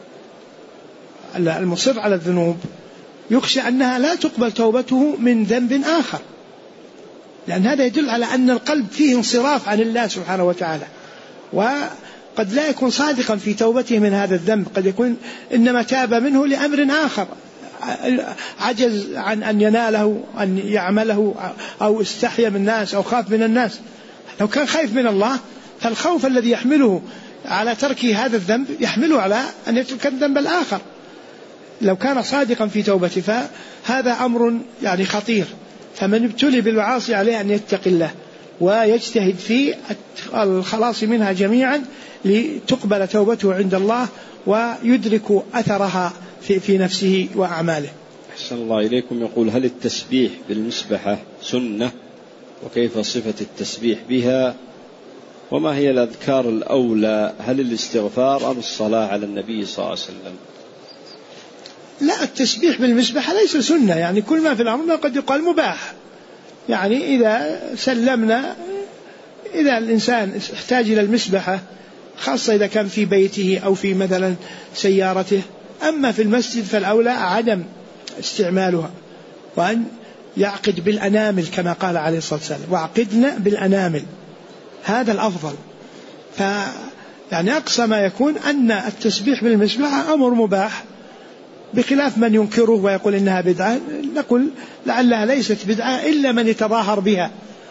المصر على الذنوب يخشى أنها لا تقبل توبته من ذنب آخر، لأن هذا يدل على أن القلب فيه انصراف عن الله سبحانه وتعالى، وقد لا يكون صادقا في توبته من هذا الذنب، قد يكون إنما تاب منه لأمر آخر، عجز عن أن يناله أن يعمله، أو استحيا من الناس، أو خاف من الناس. لو كان خايف من الله فالخوف الذي يحمله على ترك هذا الذنب يحمله على أن يترك الذنب الآخر. لو كان صادقا في توبته فهذا أمر يعني خطير. فمن ابتلي بالمعاصي عليه أن يتقي الله ويجتهد في الخلاص منها جميعا لتقبل توبته عند الله ويدرك أثرها في نفسه وأعماله. أحسن الله إليكم. يقول: هل التسبيح بالمسبحة سنة؟ وكيف صفة التسبيح بها؟ وما هي الأذكار الأولى؟ هل الاستغفار أم الصلاة على النبي صلى الله عليه وسلم؟ لا، التسبيح بالمسبحة ليس سنة، يعني كل ما في الأمر قد يقال مباح. يعني إذا سلمنا، إذا الإنسان احتاج إلى المسبحة خاصة إذا كان في بيته أو في مثلا سيارته، أما في المسجد فالأولى عدم استعمالها، وأن يعقد بالأنامل كما قال عليه الصلاة والسلام: وعقدنا بالأنامل، هذا الأفضل. يعني أقصى ما يكون أن التسبيح بالمسبحة أمر مباح، بخلاف من ينكره ويقول إنها بدعة. نقول لعلها ليست بدعة إلا من يتظاهر بها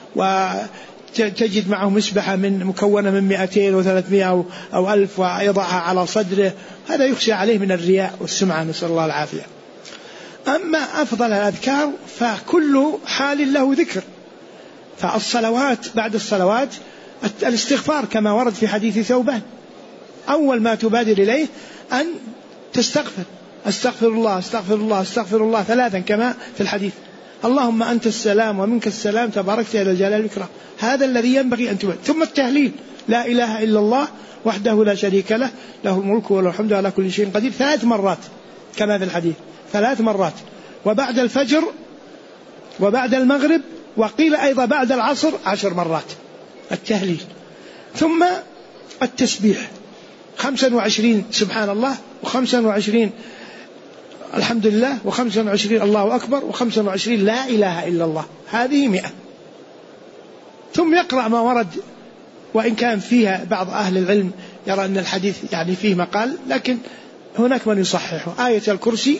وتجد معه مسبحة مكونة من 200 و300 أو 1000 ويضعها على صدره، هذا يخشى عليه من الرياء والسمعة، نسأل الله العافية. أما أفضل الأذكار فكل حال له ذكر، فالصلوات بعد الصلوات الاستغفار كما ورد في حديث ثوبان، أول ما تبادر إليه أن تستغفر: أستغفر الله أستغفر الله أستغفر الله 3 كما في الحديث، اللهم أنت السلام ومنك السلام تباركت يا ذا الجلال والإكرام، هذا الذي ينبغي أن تبادر. ثم التهليل: لا إله إلا الله وحده لا شريك له، له الملك وله الحمد على كل شيء قدير 3 مرات كما في الحديث، 3 مرات، وبعد الفجر وبعد المغرب، وقيل أيضا بعد العصر 10 مرات التهليل. ثم التسبيح 25 سبحان الله، و25 الحمد لله، و25 الله أكبر، و25 لا إله إلا الله، هذه 100. ثم يقرأ ما ورد، وإن كان فيها بعض أهل العلم يرى أن الحديث يعني فيه مقال، لكن هناك من يصححه: آية الكرسي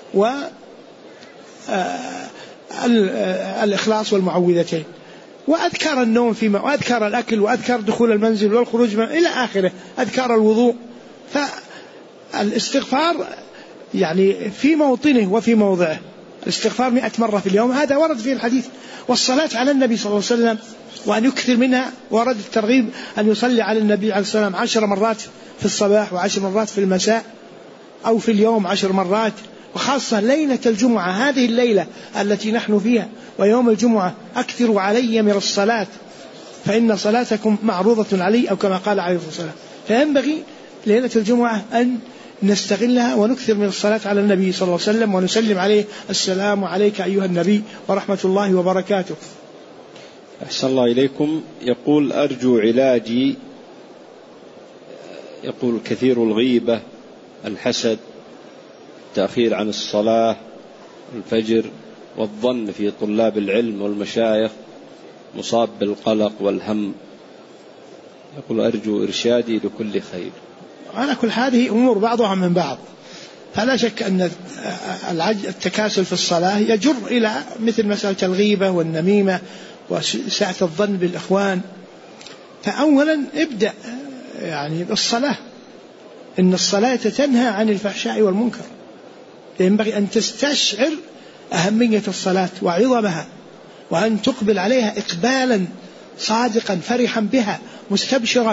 والإخلاص والمعوذتين، وأذكار النوم فيما، وأذكار الأكل، وأذكار دخول المنزل والخروج إلى آخره، أذكار الوضوء. فالاستغفار يعني في موطنه وفي موضعه، الاستغفار 100 مرة في اليوم، هذا ورد فيه الحديث. والصلاة على النبي صلى الله عليه وسلم وأن يكثر منها، ورد الترغيب أن يصلي على النبي عليه الصلاة والسلام 10 مرات في الصباح و10 مرات في المساء، أو في اليوم 10 مرات، وخاصة ليلة الجمعة، هذه الليلة التي نحن فيها ويوم الجمعة: أكثروا علي من الصلاة فإن صلاتكم معروضة علي، أو كما قال عليه الصلاة والسلام. فينبغي ليلة الجمعة أن نستغلها ونكثر من الصلاة على النبي صلى الله عليه وسلم ونسلم عليه: السلام عليك أيها النبي ورحمة الله وبركاته. أحسن الله إليكم. يقول: أرجو علاجي، يقول: كثير الغيبة، الحسد، التأخير عن الصلاة، الفجر، والظن في طلاب العلم والمشايخ، مصاب بالقلق والهم. يقول: أرجو إرشادي لكل خير. على كل هذه أمور بعضها من بعض. فلا شك أن التكاسل في الصلاة يجر إلى مثل مسألة الغيبة والنميمة وسعة الظن بالإخوان. فأولا ابدأ يعني بالصلاة، إن الصلاة تنهى عن الفحشاء والمنكر، ينبغي أن تستشعر أهمية الصلاة وعظمها، وأن تقبل عليها إقبالا صادقا فرحا بها مستبشرا،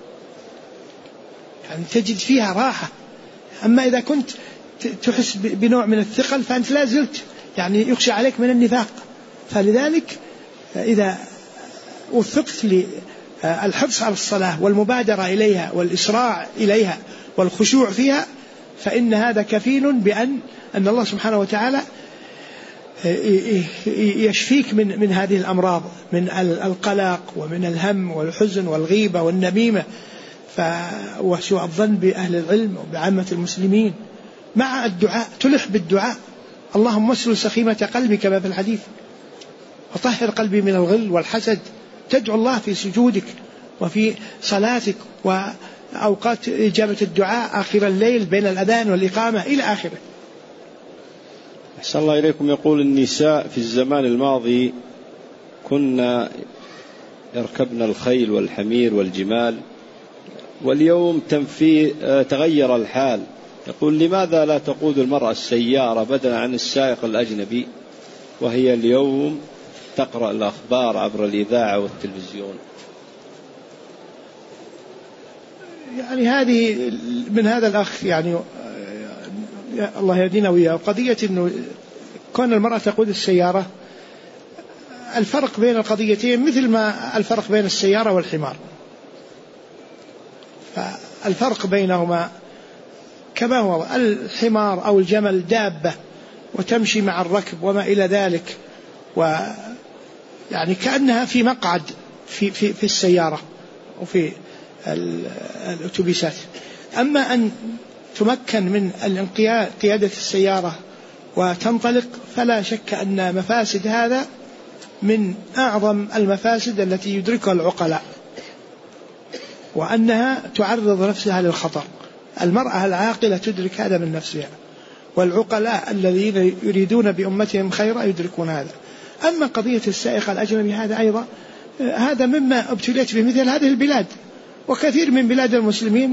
يعني تجد فيها راحة. أما إذا كنت تحس بنوع من الثقل فأنت لا زلت يعني يخشى عليك من النفاق. فلذلك إذا وفقت للحرص على الصلاة والمبادرة إليها والإسراع إليها والخشوع فيها، فإن هذا كفيل بأن الله سبحانه وتعالى يشفيك من هذه الأمراض، من القلق ومن الهم والحزن والغيبة والنميمة وسوء الظن بأهل العلم وبعامة المسلمين. مع الدعاء تلح بالدعاء، اللهم اسلل سخيمة قلبي كما في الحديث، وطهر قلبي من الغل والحسد. تدعو الله في سجودك وفي صلاتك وأوقات إجابة الدعاء آخر الليل بين الأذان والإقامة إلى آخره. أحسن الله إليكم. يقول النساء في الزمان الماضي كنا يركبن الخيل والحمير والجمال، واليوم تغير الحال. يقول لماذا لا تقود المرأة السيارة بدلا عن السائق الأجنبي، وهي اليوم تقرأ الأخبار عبر الإذاعة والتلفزيون؟ يعني هذه من هذا الأخ يعني الله يهدينا وياه، قضية أنه كون المرأة تقود السيارة، الفرق بين القضيتين مثل ما الفرق بين السيارة والحمار، فالفرق بينهما كما هو الحمار أو الجمل دابة وتمشي مع الركب وما إلى ذلك، ويعني كأنها في مقعد في السيارة وفي الأتوبيسات. أما أن تمكن من قيادة السيارة وتنطلق، فلا شك أن مفاسد هذا من أعظم المفاسد التي يدركها العقلاء، وأنها تعرض نفسها للخطر. المرأة العاقلة تدرك هذا من نفسها، والعقلاء الذين يريدون بأمتهم خيرا يدركون هذا. أما قضية السائق الأجنبي هذا أيضا هذا مما ابتليت بمثل هذه البلاد، وكثير من بلاد المسلمين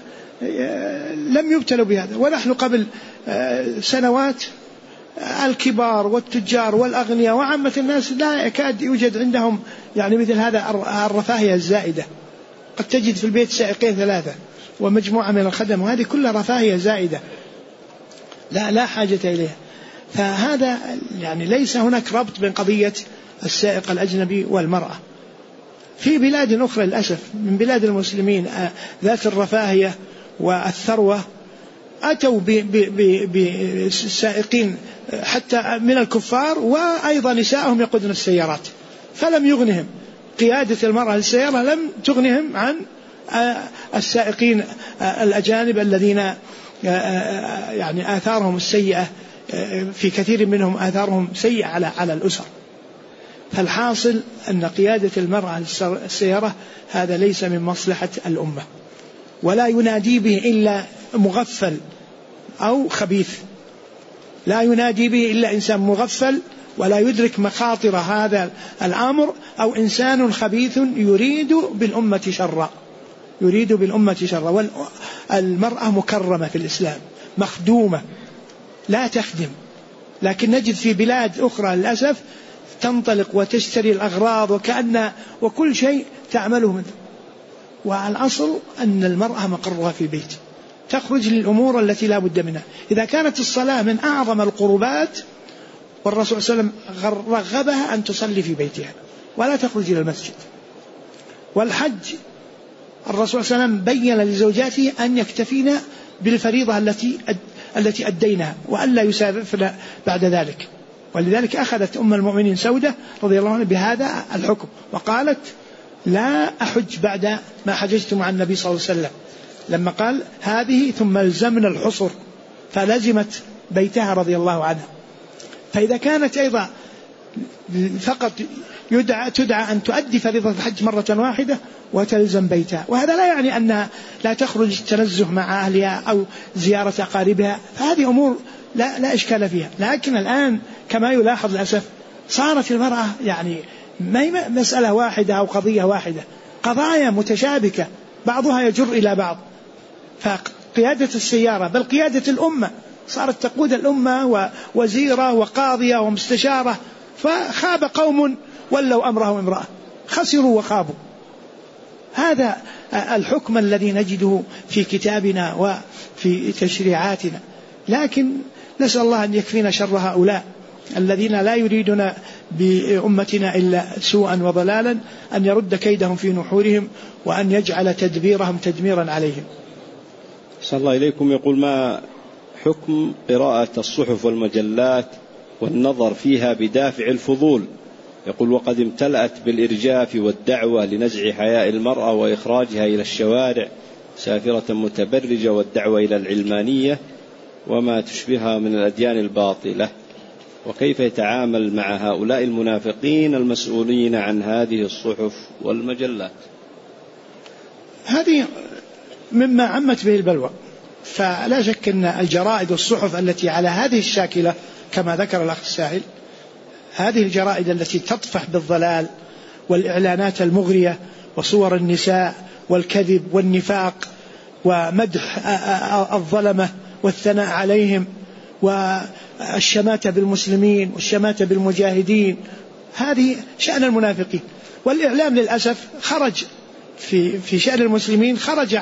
لم يبتلوا بهذا. ونحن قبل سنوات الكبار والتجار والأغنياء وعامة الناس لا يكاد يوجد عندهم يعني مثل هذا الرفاهية الزائدة. قد تجد في البيت سائقين 3 ومجموعة من الخدم، وهذه كلها رفاهية زائدة لا حاجة إليها. فهذا يعني ليس هناك ربط بين قضية السائق الأجنبي والمرأة. في بلاد أخرى للأسف من بلاد المسلمين ذات الرفاهية والثروة أتوا بالسائقين حتى من الكفار، وأيضا نساءهم يقودن السيارات، فلم يغنهم قيادة المرأة للسيارة، لم تغنهم عن السائقين الأجانب الذين يعني آثارهم السيئة في كثير منهم آثارهم سيئة على الأسر. فالحاصل أن قيادة المرأة للسيارة هذا ليس من مصلحة الأمة، ولا ينادي به إلا مغفل أو خبيث، لا ينادي به إلا إنسان مغفل ولا يدرك مخاطر هذا الأمر، أو إنسان خبيث يريد بالأمة شرا. والمرأة مكرمة في الإسلام، مخدومة لا تخدم. لكن نجد في بلاد أخرى للأسف تنطلق وتشتري الأغراض وكل شيء تعمله منه. والأصل أن المرأة مقرها في البيت، تخرج للأمور التي لا بد منها. إذا كانت الصلاة من أعظم القربات، والرسول صلى الله عليه وسلم رغبها أن تصلي في بيتها ولا تخرج إلى المسجد. والحج الرسول صلى الله عليه وسلم بين لزوجاته أن يكتفين بالفريضة التي أديناها وألا يسافرن بعد ذلك. ولذلك أخذت أم المؤمنين سودة رضي الله عنها بهذا الحكم، وقالت لا أحج بعد ما حججت مع النبي صلى الله عليه وسلم، لما قال هذه ثم الزمنا الحصر، فلزمت بيتها رضي الله عنها. فإذا كانت أيضا فقط تدعى أن تؤدي فريضة الحج مرة واحدة وتلزم بيتها. وهذا لا يعني أنها لا تخرج التنزه مع أهلها أو زيارة أقاربها، فهذه أمور لا إشكال فيها. لكن الآن كما يلاحظ للأسف صارت المرأة يعني ما مسألة واحدة أو قضية واحدة، قضايا متشابكة بعضها يجر إلى بعض. فقيادة السيارة بل قيادة الأمة صارت تقود الأمة ووزيرة وقاضية ومستشارة، فخاب قوم ولوا أمرهم امرأة، خسروا وخابوا. هذا الحكم الذي نجده في كتابنا وفي تشريعاتنا. لكن نسأل الله أن يكفينا شر هؤلاء الذين لا يريدون بأمتنا إلا سوءا وضلالا، أن يرد كيدهم في نحورهم وأن يجعل تدبيرهم تدميرا عليهم. صلى الله إليكم. يقول: ما حكم قراءة الصحف والمجلات والنظر فيها بدافع الفضول؟ يقول: وقد امتلأت بالإرجاف والدعوة لنزع حياء المرأة وإخراجها إلى الشوارع سافرة متبرجة، والدعوة إلى العلمانية وما تشبهها من الأديان الباطلة، وكيف يتعامل مع هؤلاء المنافقين المسؤولين عن هذه الصحف والمجلات؟ هذه مما عمت به البلوى، فلا شك أن الجرائد والصحف التي على هذه الشاكلة كما ذكر الأخ السائل، هذه الجرائد التي تطفح بالضلال والإعلانات المغرية وصور النساء والكذب والنفاق ومدح الظلمة والثناء عليهم والشماتة بالمسلمين والشماتة بالمجاهدين، هذه شأن المنافقين. والإعلام للأسف خرج في شأن المسلمين، خرج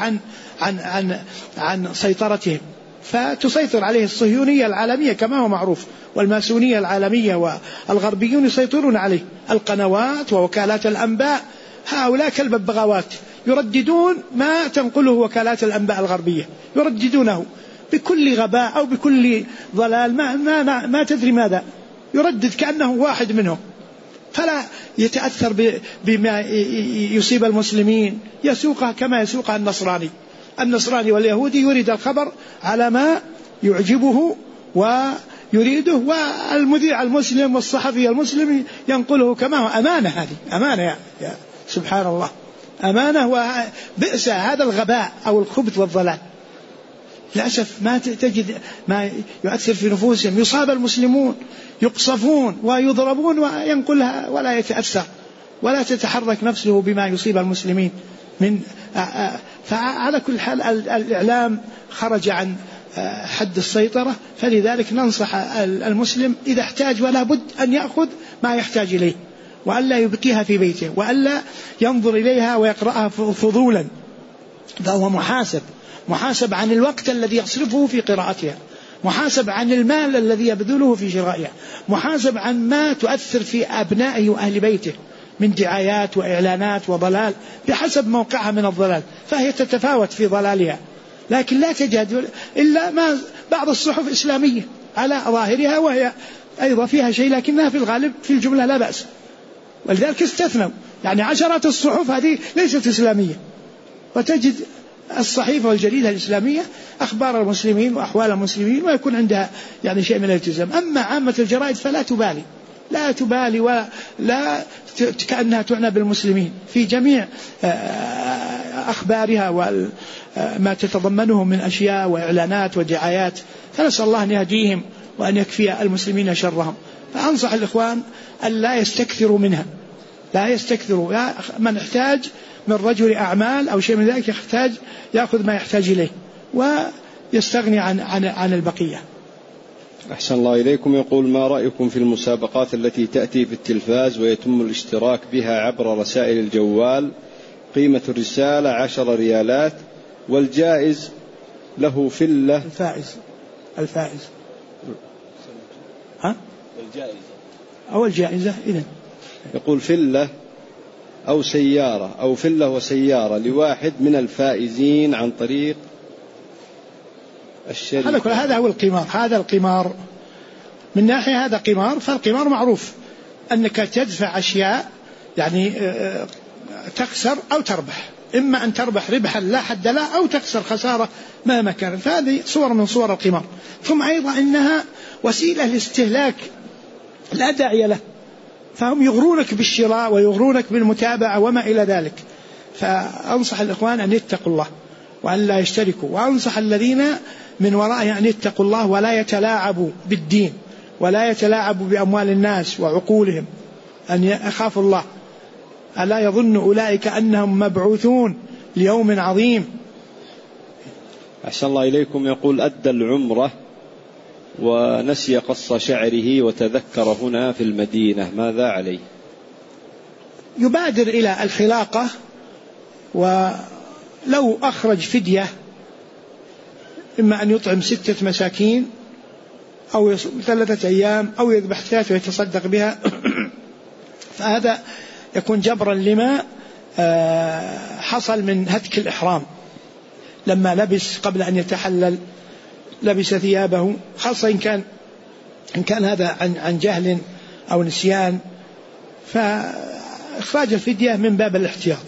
عن سيطرتهم، فتسيطر عليه الصهيونية العالمية كما هو معروف، والماسونية العالمية والغربيون يسيطرون عليه، القنوات ووكالات الأنباء، هؤلاء كالببغاوات يرددون ما تنقله وكالات الأنباء الغربية، يرددونه بكل غباء أو بكل ضلال، ما تدري ماذا يردد كأنه واحد منهم، فلا يتأثر بما يصيب المسلمين، يسوقها كما يسوقها النصراني واليهودي، يريد الخبر على ما يعجبه ويريده، والمذيع المسلم والصحفي المسلم ينقله كما هو. أمانة، هذه أمانة يا سبحان الله، أمانة. وبئس هذا الغباء أو الخبث والضلال. للأسف ما تجد ما يؤثر في نفوسهم، يصاب المسلمون يقصفون ويضربون وينقلها ولا يتأثر ولا تتحرك نفسه بما يصيب المسلمين من فعلى كل حال الإعلام خرج عن حد السيطرة. فلذلك ننصح المسلم إذا احتاج ولا بد أن يأخذ ما يحتاج إليه، وألا يبقيها في بيته، وألا ينظر إليها ويقرأها فضولا، فهو محاسب عن الوقت الذي يصرفه في قراءتها، محاسب عن المال الذي يبذله في شرائها، محاسب عن ما تؤثر في أبنائه وأهل بيته من دعايات وإعلانات وضلال بحسب موقعها من الضلال، فهي تتفاوت في ضلالها. لكن لا تجد إلا ما بعض الصحف إسلامية على ظاهرها وهي أيضا فيها شيء، لكنها في الغالب في الجملة لا بأس، ولذلك استثنوا يعني عشرات الصحف هذه ليست إسلامية، وتجد الصحيفة والجريدة الإسلامية أخبار المسلمين وأحوال المسلمين ويكون عندها يعني شيء من الالتزام. أما عامة الجرائد فلا تبالي ولا كأنها تعنى بالمسلمين في جميع أخبارها وما تتضمنه من أشياء وإعلانات ودعايات. فنسأل الله أن يهديهم وأن يكفي المسلمين شرهم. فأنصح الإخوان أن لا يستكثروا منها، لا يستكثروا. من احتاج من رجل أعمال أو شيء من ذلك يحتاج يأخذ ما يحتاج إليه ويستغني عن البقية. أحسن الله إليكم. يقول: ما رأيكم في المسابقات التي تأتي في التلفاز ويتم الاشتراك بها عبر رسائل الجوال، قيمة الرسالة 10 ريالات والجائز له فلة؟ الفائز أو الجائزة إذن. يقول: فلة أو سيارة أو فلة وسيارة لواحد من الفائزين عن طريق الشركة. هذا هو القمار. هذا القمار من ناحية، هذا قمار. فالقمار معروف أنك تدفع أشياء يعني تخسر أو تربح، إما أن تربح ربحا لا حد له أو تخسر خسارة مهما كانت، فهذه صور من صور القمار. ثم أيضا إنها وسيلة لاستهلاك لا داعي له، فهم يغرونك بالشراء ويغرونك بالمتابعة وما إلى ذلك. فأنصح الإخوان أن يتقوا الله وأن لا يشتركوا، وأنصح الذين من ورائه أن يتقوا الله ولا يتلاعبوا بالدين ولا يتلاعبوا بأموال الناس وعقولهم، أن يخافوا الله. ألا يظن أولئك أنهم مبعوثون ليوم عظيم. أحسن الله إليكم. يقول: أدى العمرة ونسي قص شعره وتذكر هنا في المدينة، ماذا عليه؟ يبادر إلى الحلاقة، ولو أخرج فدية إما أن يطعم 6 مساكين أو يصوم 3 أيام أو يذبح 3 ويتصدق بها فهذا يكون جبرا لما حصل من هتك الإحرام لما لبس قبل أن يتحلل، لبس ثيابه، خاصة إن كان هذا عن جهل أو نسيان، فإخراج الفدية من باب الاحتياط.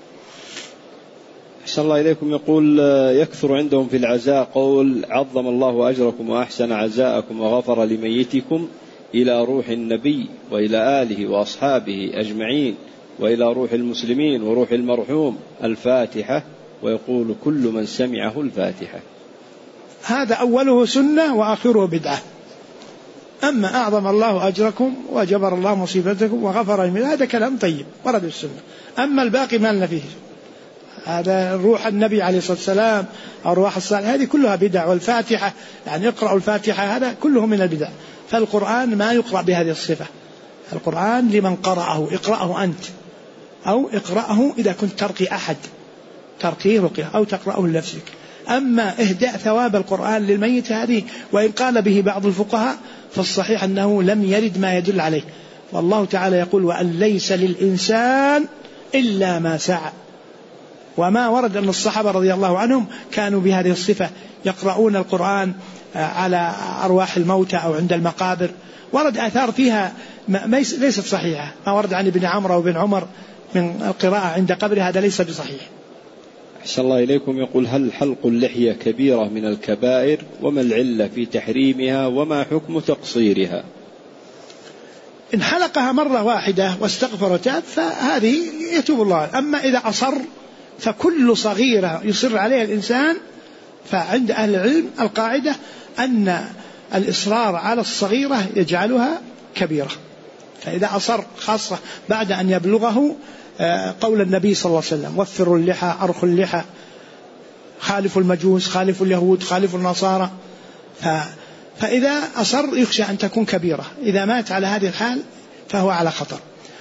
أحسن الله إليكم. يقول: يكثر عندهم في العزاء قول: عظم الله أجركم وأحسن عزاءكم وغفر لميتكم، إلى روح النبي وإلى آله وأصحابه أجمعين وإلى روح المسلمين وروح المرحوم الفاتحة، ويقول كل من سمعه الفاتحة. هذا أوله سنة وآخره بدعة. أما أعظم الله أجركم وجبر الله مصيبتكم وغفر لمن، هذا كلام طيب ورد السنة. أما الباقي ما لنا فيه، هذا روح النبي عليه الصلاة والسلام، أرواح الصالح، هذه كلها بدع. والفاتحة يعني اقرأوا الفاتحة، هذا كله من البدع. فالقرآن ما يقرأ بهذه الصفة. القرآن لمن قرأه، اقرأه أنت أو اقرأه إذا كنت ترقي أحد، ترقيه رقية أو تقرأه لنفسك. أما إهداء ثواب القرآن للميت هذه، وإن قال به بعض الفقهاء فالصحيح أنه لم يرد ما يدل عليه. والله تعالى يقول: وأن ليس للإنسان إلا ما سعى. وما ورد أن الصحابة رضي الله عنهم كانوا بهذه الصفة، يقرؤون القرآن على أرواح الموتى أو عند المقابر. ورد آثار فيها ليست صحيحة، ما ورد عن ابن عمرو وابن عمر من القراءة عند قبر، هذا ليس بصحيح. أحسن الله إليكم. يقول: هل حلق اللحية كبيرة من الكبائر؟ وما العلة في تحريمها؟ وما حكم تقصيرها؟ إن حلقها مرة واحدة واستغفر وتاب فهذه يتوب الله. أما إذا أصر فكل صغيرة يصر عليها الإنسان، فعند أهل العلم القاعدة أن الإصرار على الصغيرة يجعلها كبيرة. فإذا أصر، خاصة بعد أن يبلغه قول النبي صلى الله عليه وسلم: وفروا اللحى، أرخوا اللحى، خالفوا المجوس، خالفوا اليهود، خالفوا النصارى. فإذا أصر يخشى أن تكون كبيرة. إذا مات على هذه الحال فهو على خطر.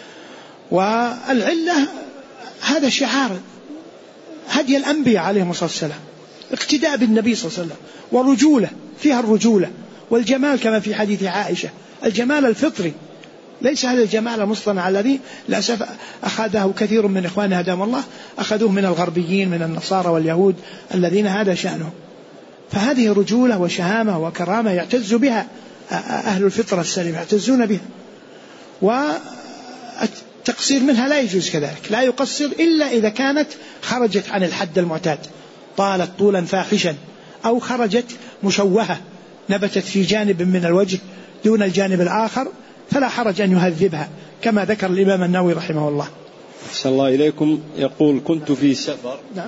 والعلة هذا شعار هدي الأنبياء عليهم الصلاة والسلام، اقتداء بالنبي صلى الله عليه وسلم، ورجولة فيها الرجولة والجمال، كما في حديث عائشة: الجمال الفطري، ليس هذا الجمال المصطنع الذي للأسف أخذه كثير من إخواننا هداهم الله، أخذوه من الغربيين من النصارى واليهود الذين هذا شأنهم. فهذه رجولة وشهامة وكرامة يعتز بها أهل الفطرة السليمة، يعتزون بها. والتقصير منها لا يجوز كذلك، لا يقصر إلا إذا كانت خرجت عن الحد المعتاد، طالت طولا فاحشا، أو خرجت مشوهة، نبتت في جانب من الوجه دون الجانب الآخر، فلا حرج أن يهذبها، كما ذكر الإمام النووي رحمه الله. أحسن الله إليكم. يقول: كنت في سفر. نعم.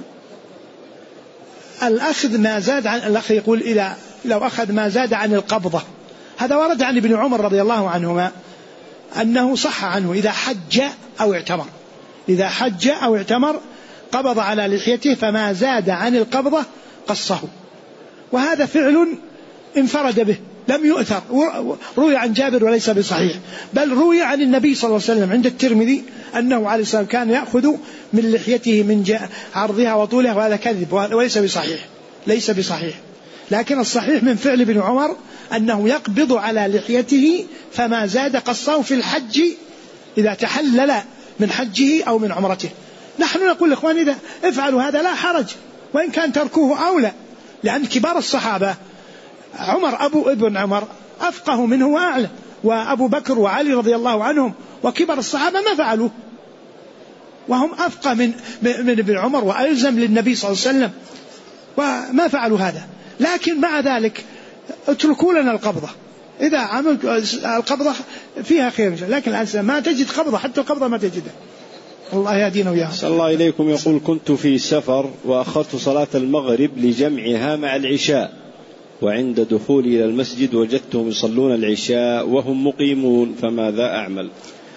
الأخذ ما زاد عن، الأخ يقول: إذا لو أخذ ما زاد عن القبضة، هذا ورد عن ابن عمر رضي الله عنهما أنه صح عنه إذا حج أو اعتمر، إذا حج أو اعتمر قبض على لحيته، فما زاد عن القبضة قصه. وهذا فعل انفرد به، لم يؤثر، روي عن جابر وليس بصحيح، بل روي عن النبي صلى الله عليه وسلم عند الترمذي أنه عليه الصلاة والسلام كان يأخذ من لحيته من عرضها وطولها، وهذا كذب وليس بصحيح، ليس بصحيح. لكن الصحيح من فعل ابن عمر أنه يقبض على لحيته فما زاد قصه في الحج إذا تحلل من حجه أو من عمرته. نحن نقول لإخواني إذا افعلوا هذا لا حرج، وإن كان تركوه أولى، لأن كبار الصحابة عمر ابن عمر أفقه منه وأعلم، وأبو بكر وعلي رضي الله عنهم وكبار الصحابة ما فعلوا، وهم أفقه من ابن عمر وألزم للنبي صلى الله عليه وسلم، وما فعلوا هذا. لكن مع ذلك اتركوا لنا القبضة، إذا عملت القبضة فيها خير، لكن الآن ما تجد قبضة، حتى القبضة ما تجدها. الله يهدينا وياهم. صلى الله إليكم. يقول كنت في سفر وأخرت صلاة المغرب لجمعها مع العشاء، وعند دخولي إلى المسجد وجدتهم يصلون العشاء وهم مقيمون، فماذا أعمل؟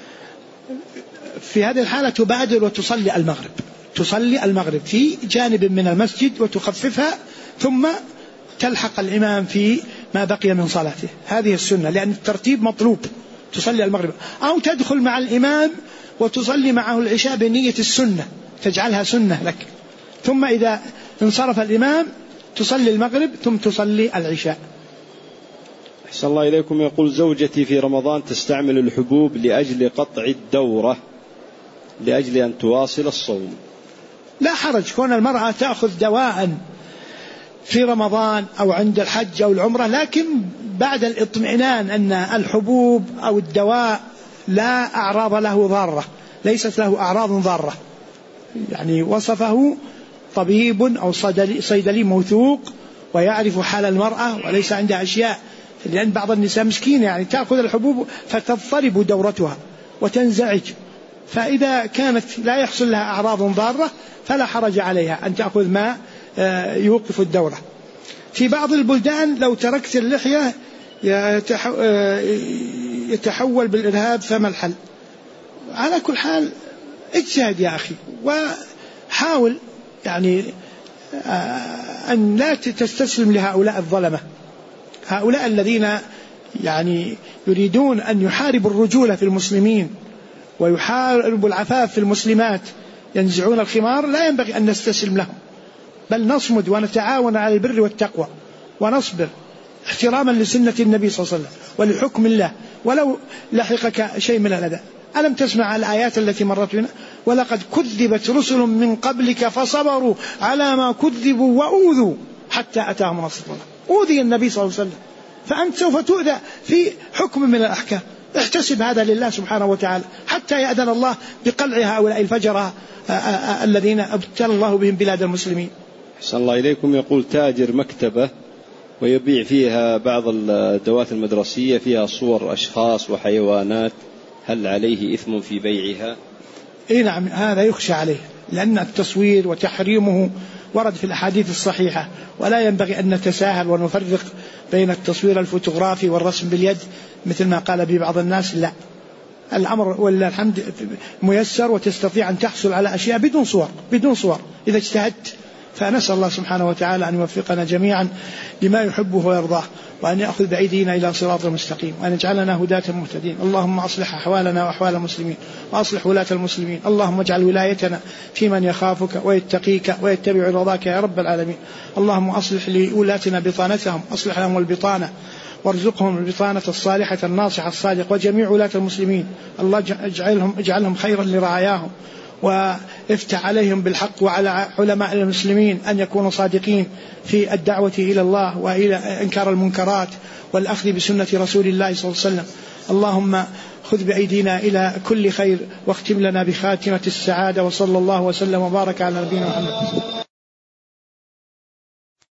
في هذه الحالة تبادر وتصلي المغرب، تصلي المغرب في جانب من المسجد وتخففها، ثم تلحق الإمام في ما بقي من صلاته. هذه السنة، لأن الترتيب مطلوب. تصلي المغرب أو تدخل مع الإمام وتصلي معه العشاء بنية السنة، تجعلها سنة لك، ثم إذا انصرف الإمام تصلي المغرب ثم تصلي العشاء. أحسن الله إليكم. يقول زوجتي في رمضان تستعمل الحبوب لأجل قطع الدورة لأجل أن تواصل الصوم. لا حرج كون المرأة تأخذ دواء في رمضان أو عند الحج أو العمرة، لكن بعد الاطمئنان أن الحبوب أو الدواء لا أعراض له ضارة، ليست له أعراض ضارة، يعني وصفه طبيب أو صيدلي موثوق ويعرف حال المرأة وليس عندها أشياء، لأن بعض النساء مسكينة يعني تأخذ الحبوب فتضطرب دورتها وتنزعج، فإذا كانت لا يحصل لها أعراض ضارة فلا حرج عليها أن تأخذ ما يوقف الدورة. في بعض البلدان لو تركت اللحية يتحول بالإرهاب، فما الحل؟ على كل حال اجتهد يا أخي، وحاول يعني أن لا تستسلم لهؤلاء الظلمة، هؤلاء الذين يعني يريدون أن يحاربوا الرجولة في المسلمين ويحاربوا العفاف في المسلمات، ينزعون الخمار. لا ينبغي أن نستسلم لهم، بل نصمد ونتعاون على البر والتقوى ونصبر احتراما لسنة النبي صلى الله عليه وسلم ولحكم الله، ولو لحقك شيء من الأذى. ألم تسمع الآيات التي مرت بنا؟ ولقد كذبت رسل من قبلك فصبروا على ما كذبوا وأوذوا حتى أتاهم نصر الله. أوذي النبي صلى الله عليه وسلم، فأنت سوف تؤذى في حكم من الأحكام. احتسب هذا لله سبحانه وتعالى حتى يأذن الله بقلع هؤلاء الفجرة الذين ابتلى الله بهم بلاد المسلمين. أحسن الله إليكم. يقول تاجر مكتبة ويبيع فيها بعض الأدوات المدرسية فيها صور أشخاص وحيوانات، هل عليه إثم في بيعها؟ إيه نعم، هذا يخشى عليه، لأن التصوير وتحريمه ورد في الأحاديث الصحيحة، ولا ينبغي أن نتساهل ونفرق بين التصوير الفوتوغرافي والرسم باليد مثل ما قال به بعض الناس. لا، الأمر ولله الحمد ميسر، وتستطيع أن تحصل على أشياء بدون صور إذا اجتهدت. فنسأل الله سبحانه وتعالى أن يوفقنا جميعا لما يحبه ويرضاه، وأن يأخذ بأيدينا إلى صراط المستقيم، وأن يجعلنا هداة مهتدين. اللهم أصلح أحوالنا وأحوال المسلمين، وأصلح ولاة المسلمين. اللهم اجعل ولايتنا في من يخافك ويتقيك ويتبع رضاك يا رب العالمين. اللهم أصلح لولاتنا بطانتهم، أصلح لهم البطانة، وارزقهم البطانة الصالحة الناصحة الصادق، وجميع ولاة المسلمين الله اجعلهم خيرا لرعاياهم، وافتح عليهم بالحق، وعلى علماء المسلمين أن يكونوا صادقين في الدعوة إلى الله وإلى إنكار المنكرات والأخذ بسنة رسول الله صلى الله عليه وسلم. اللهم خذ بأيدينا إلى كل خير، واختم لنا بخاتمة السعادة، وصلى الله وسلم وبارك على نبينا محمد.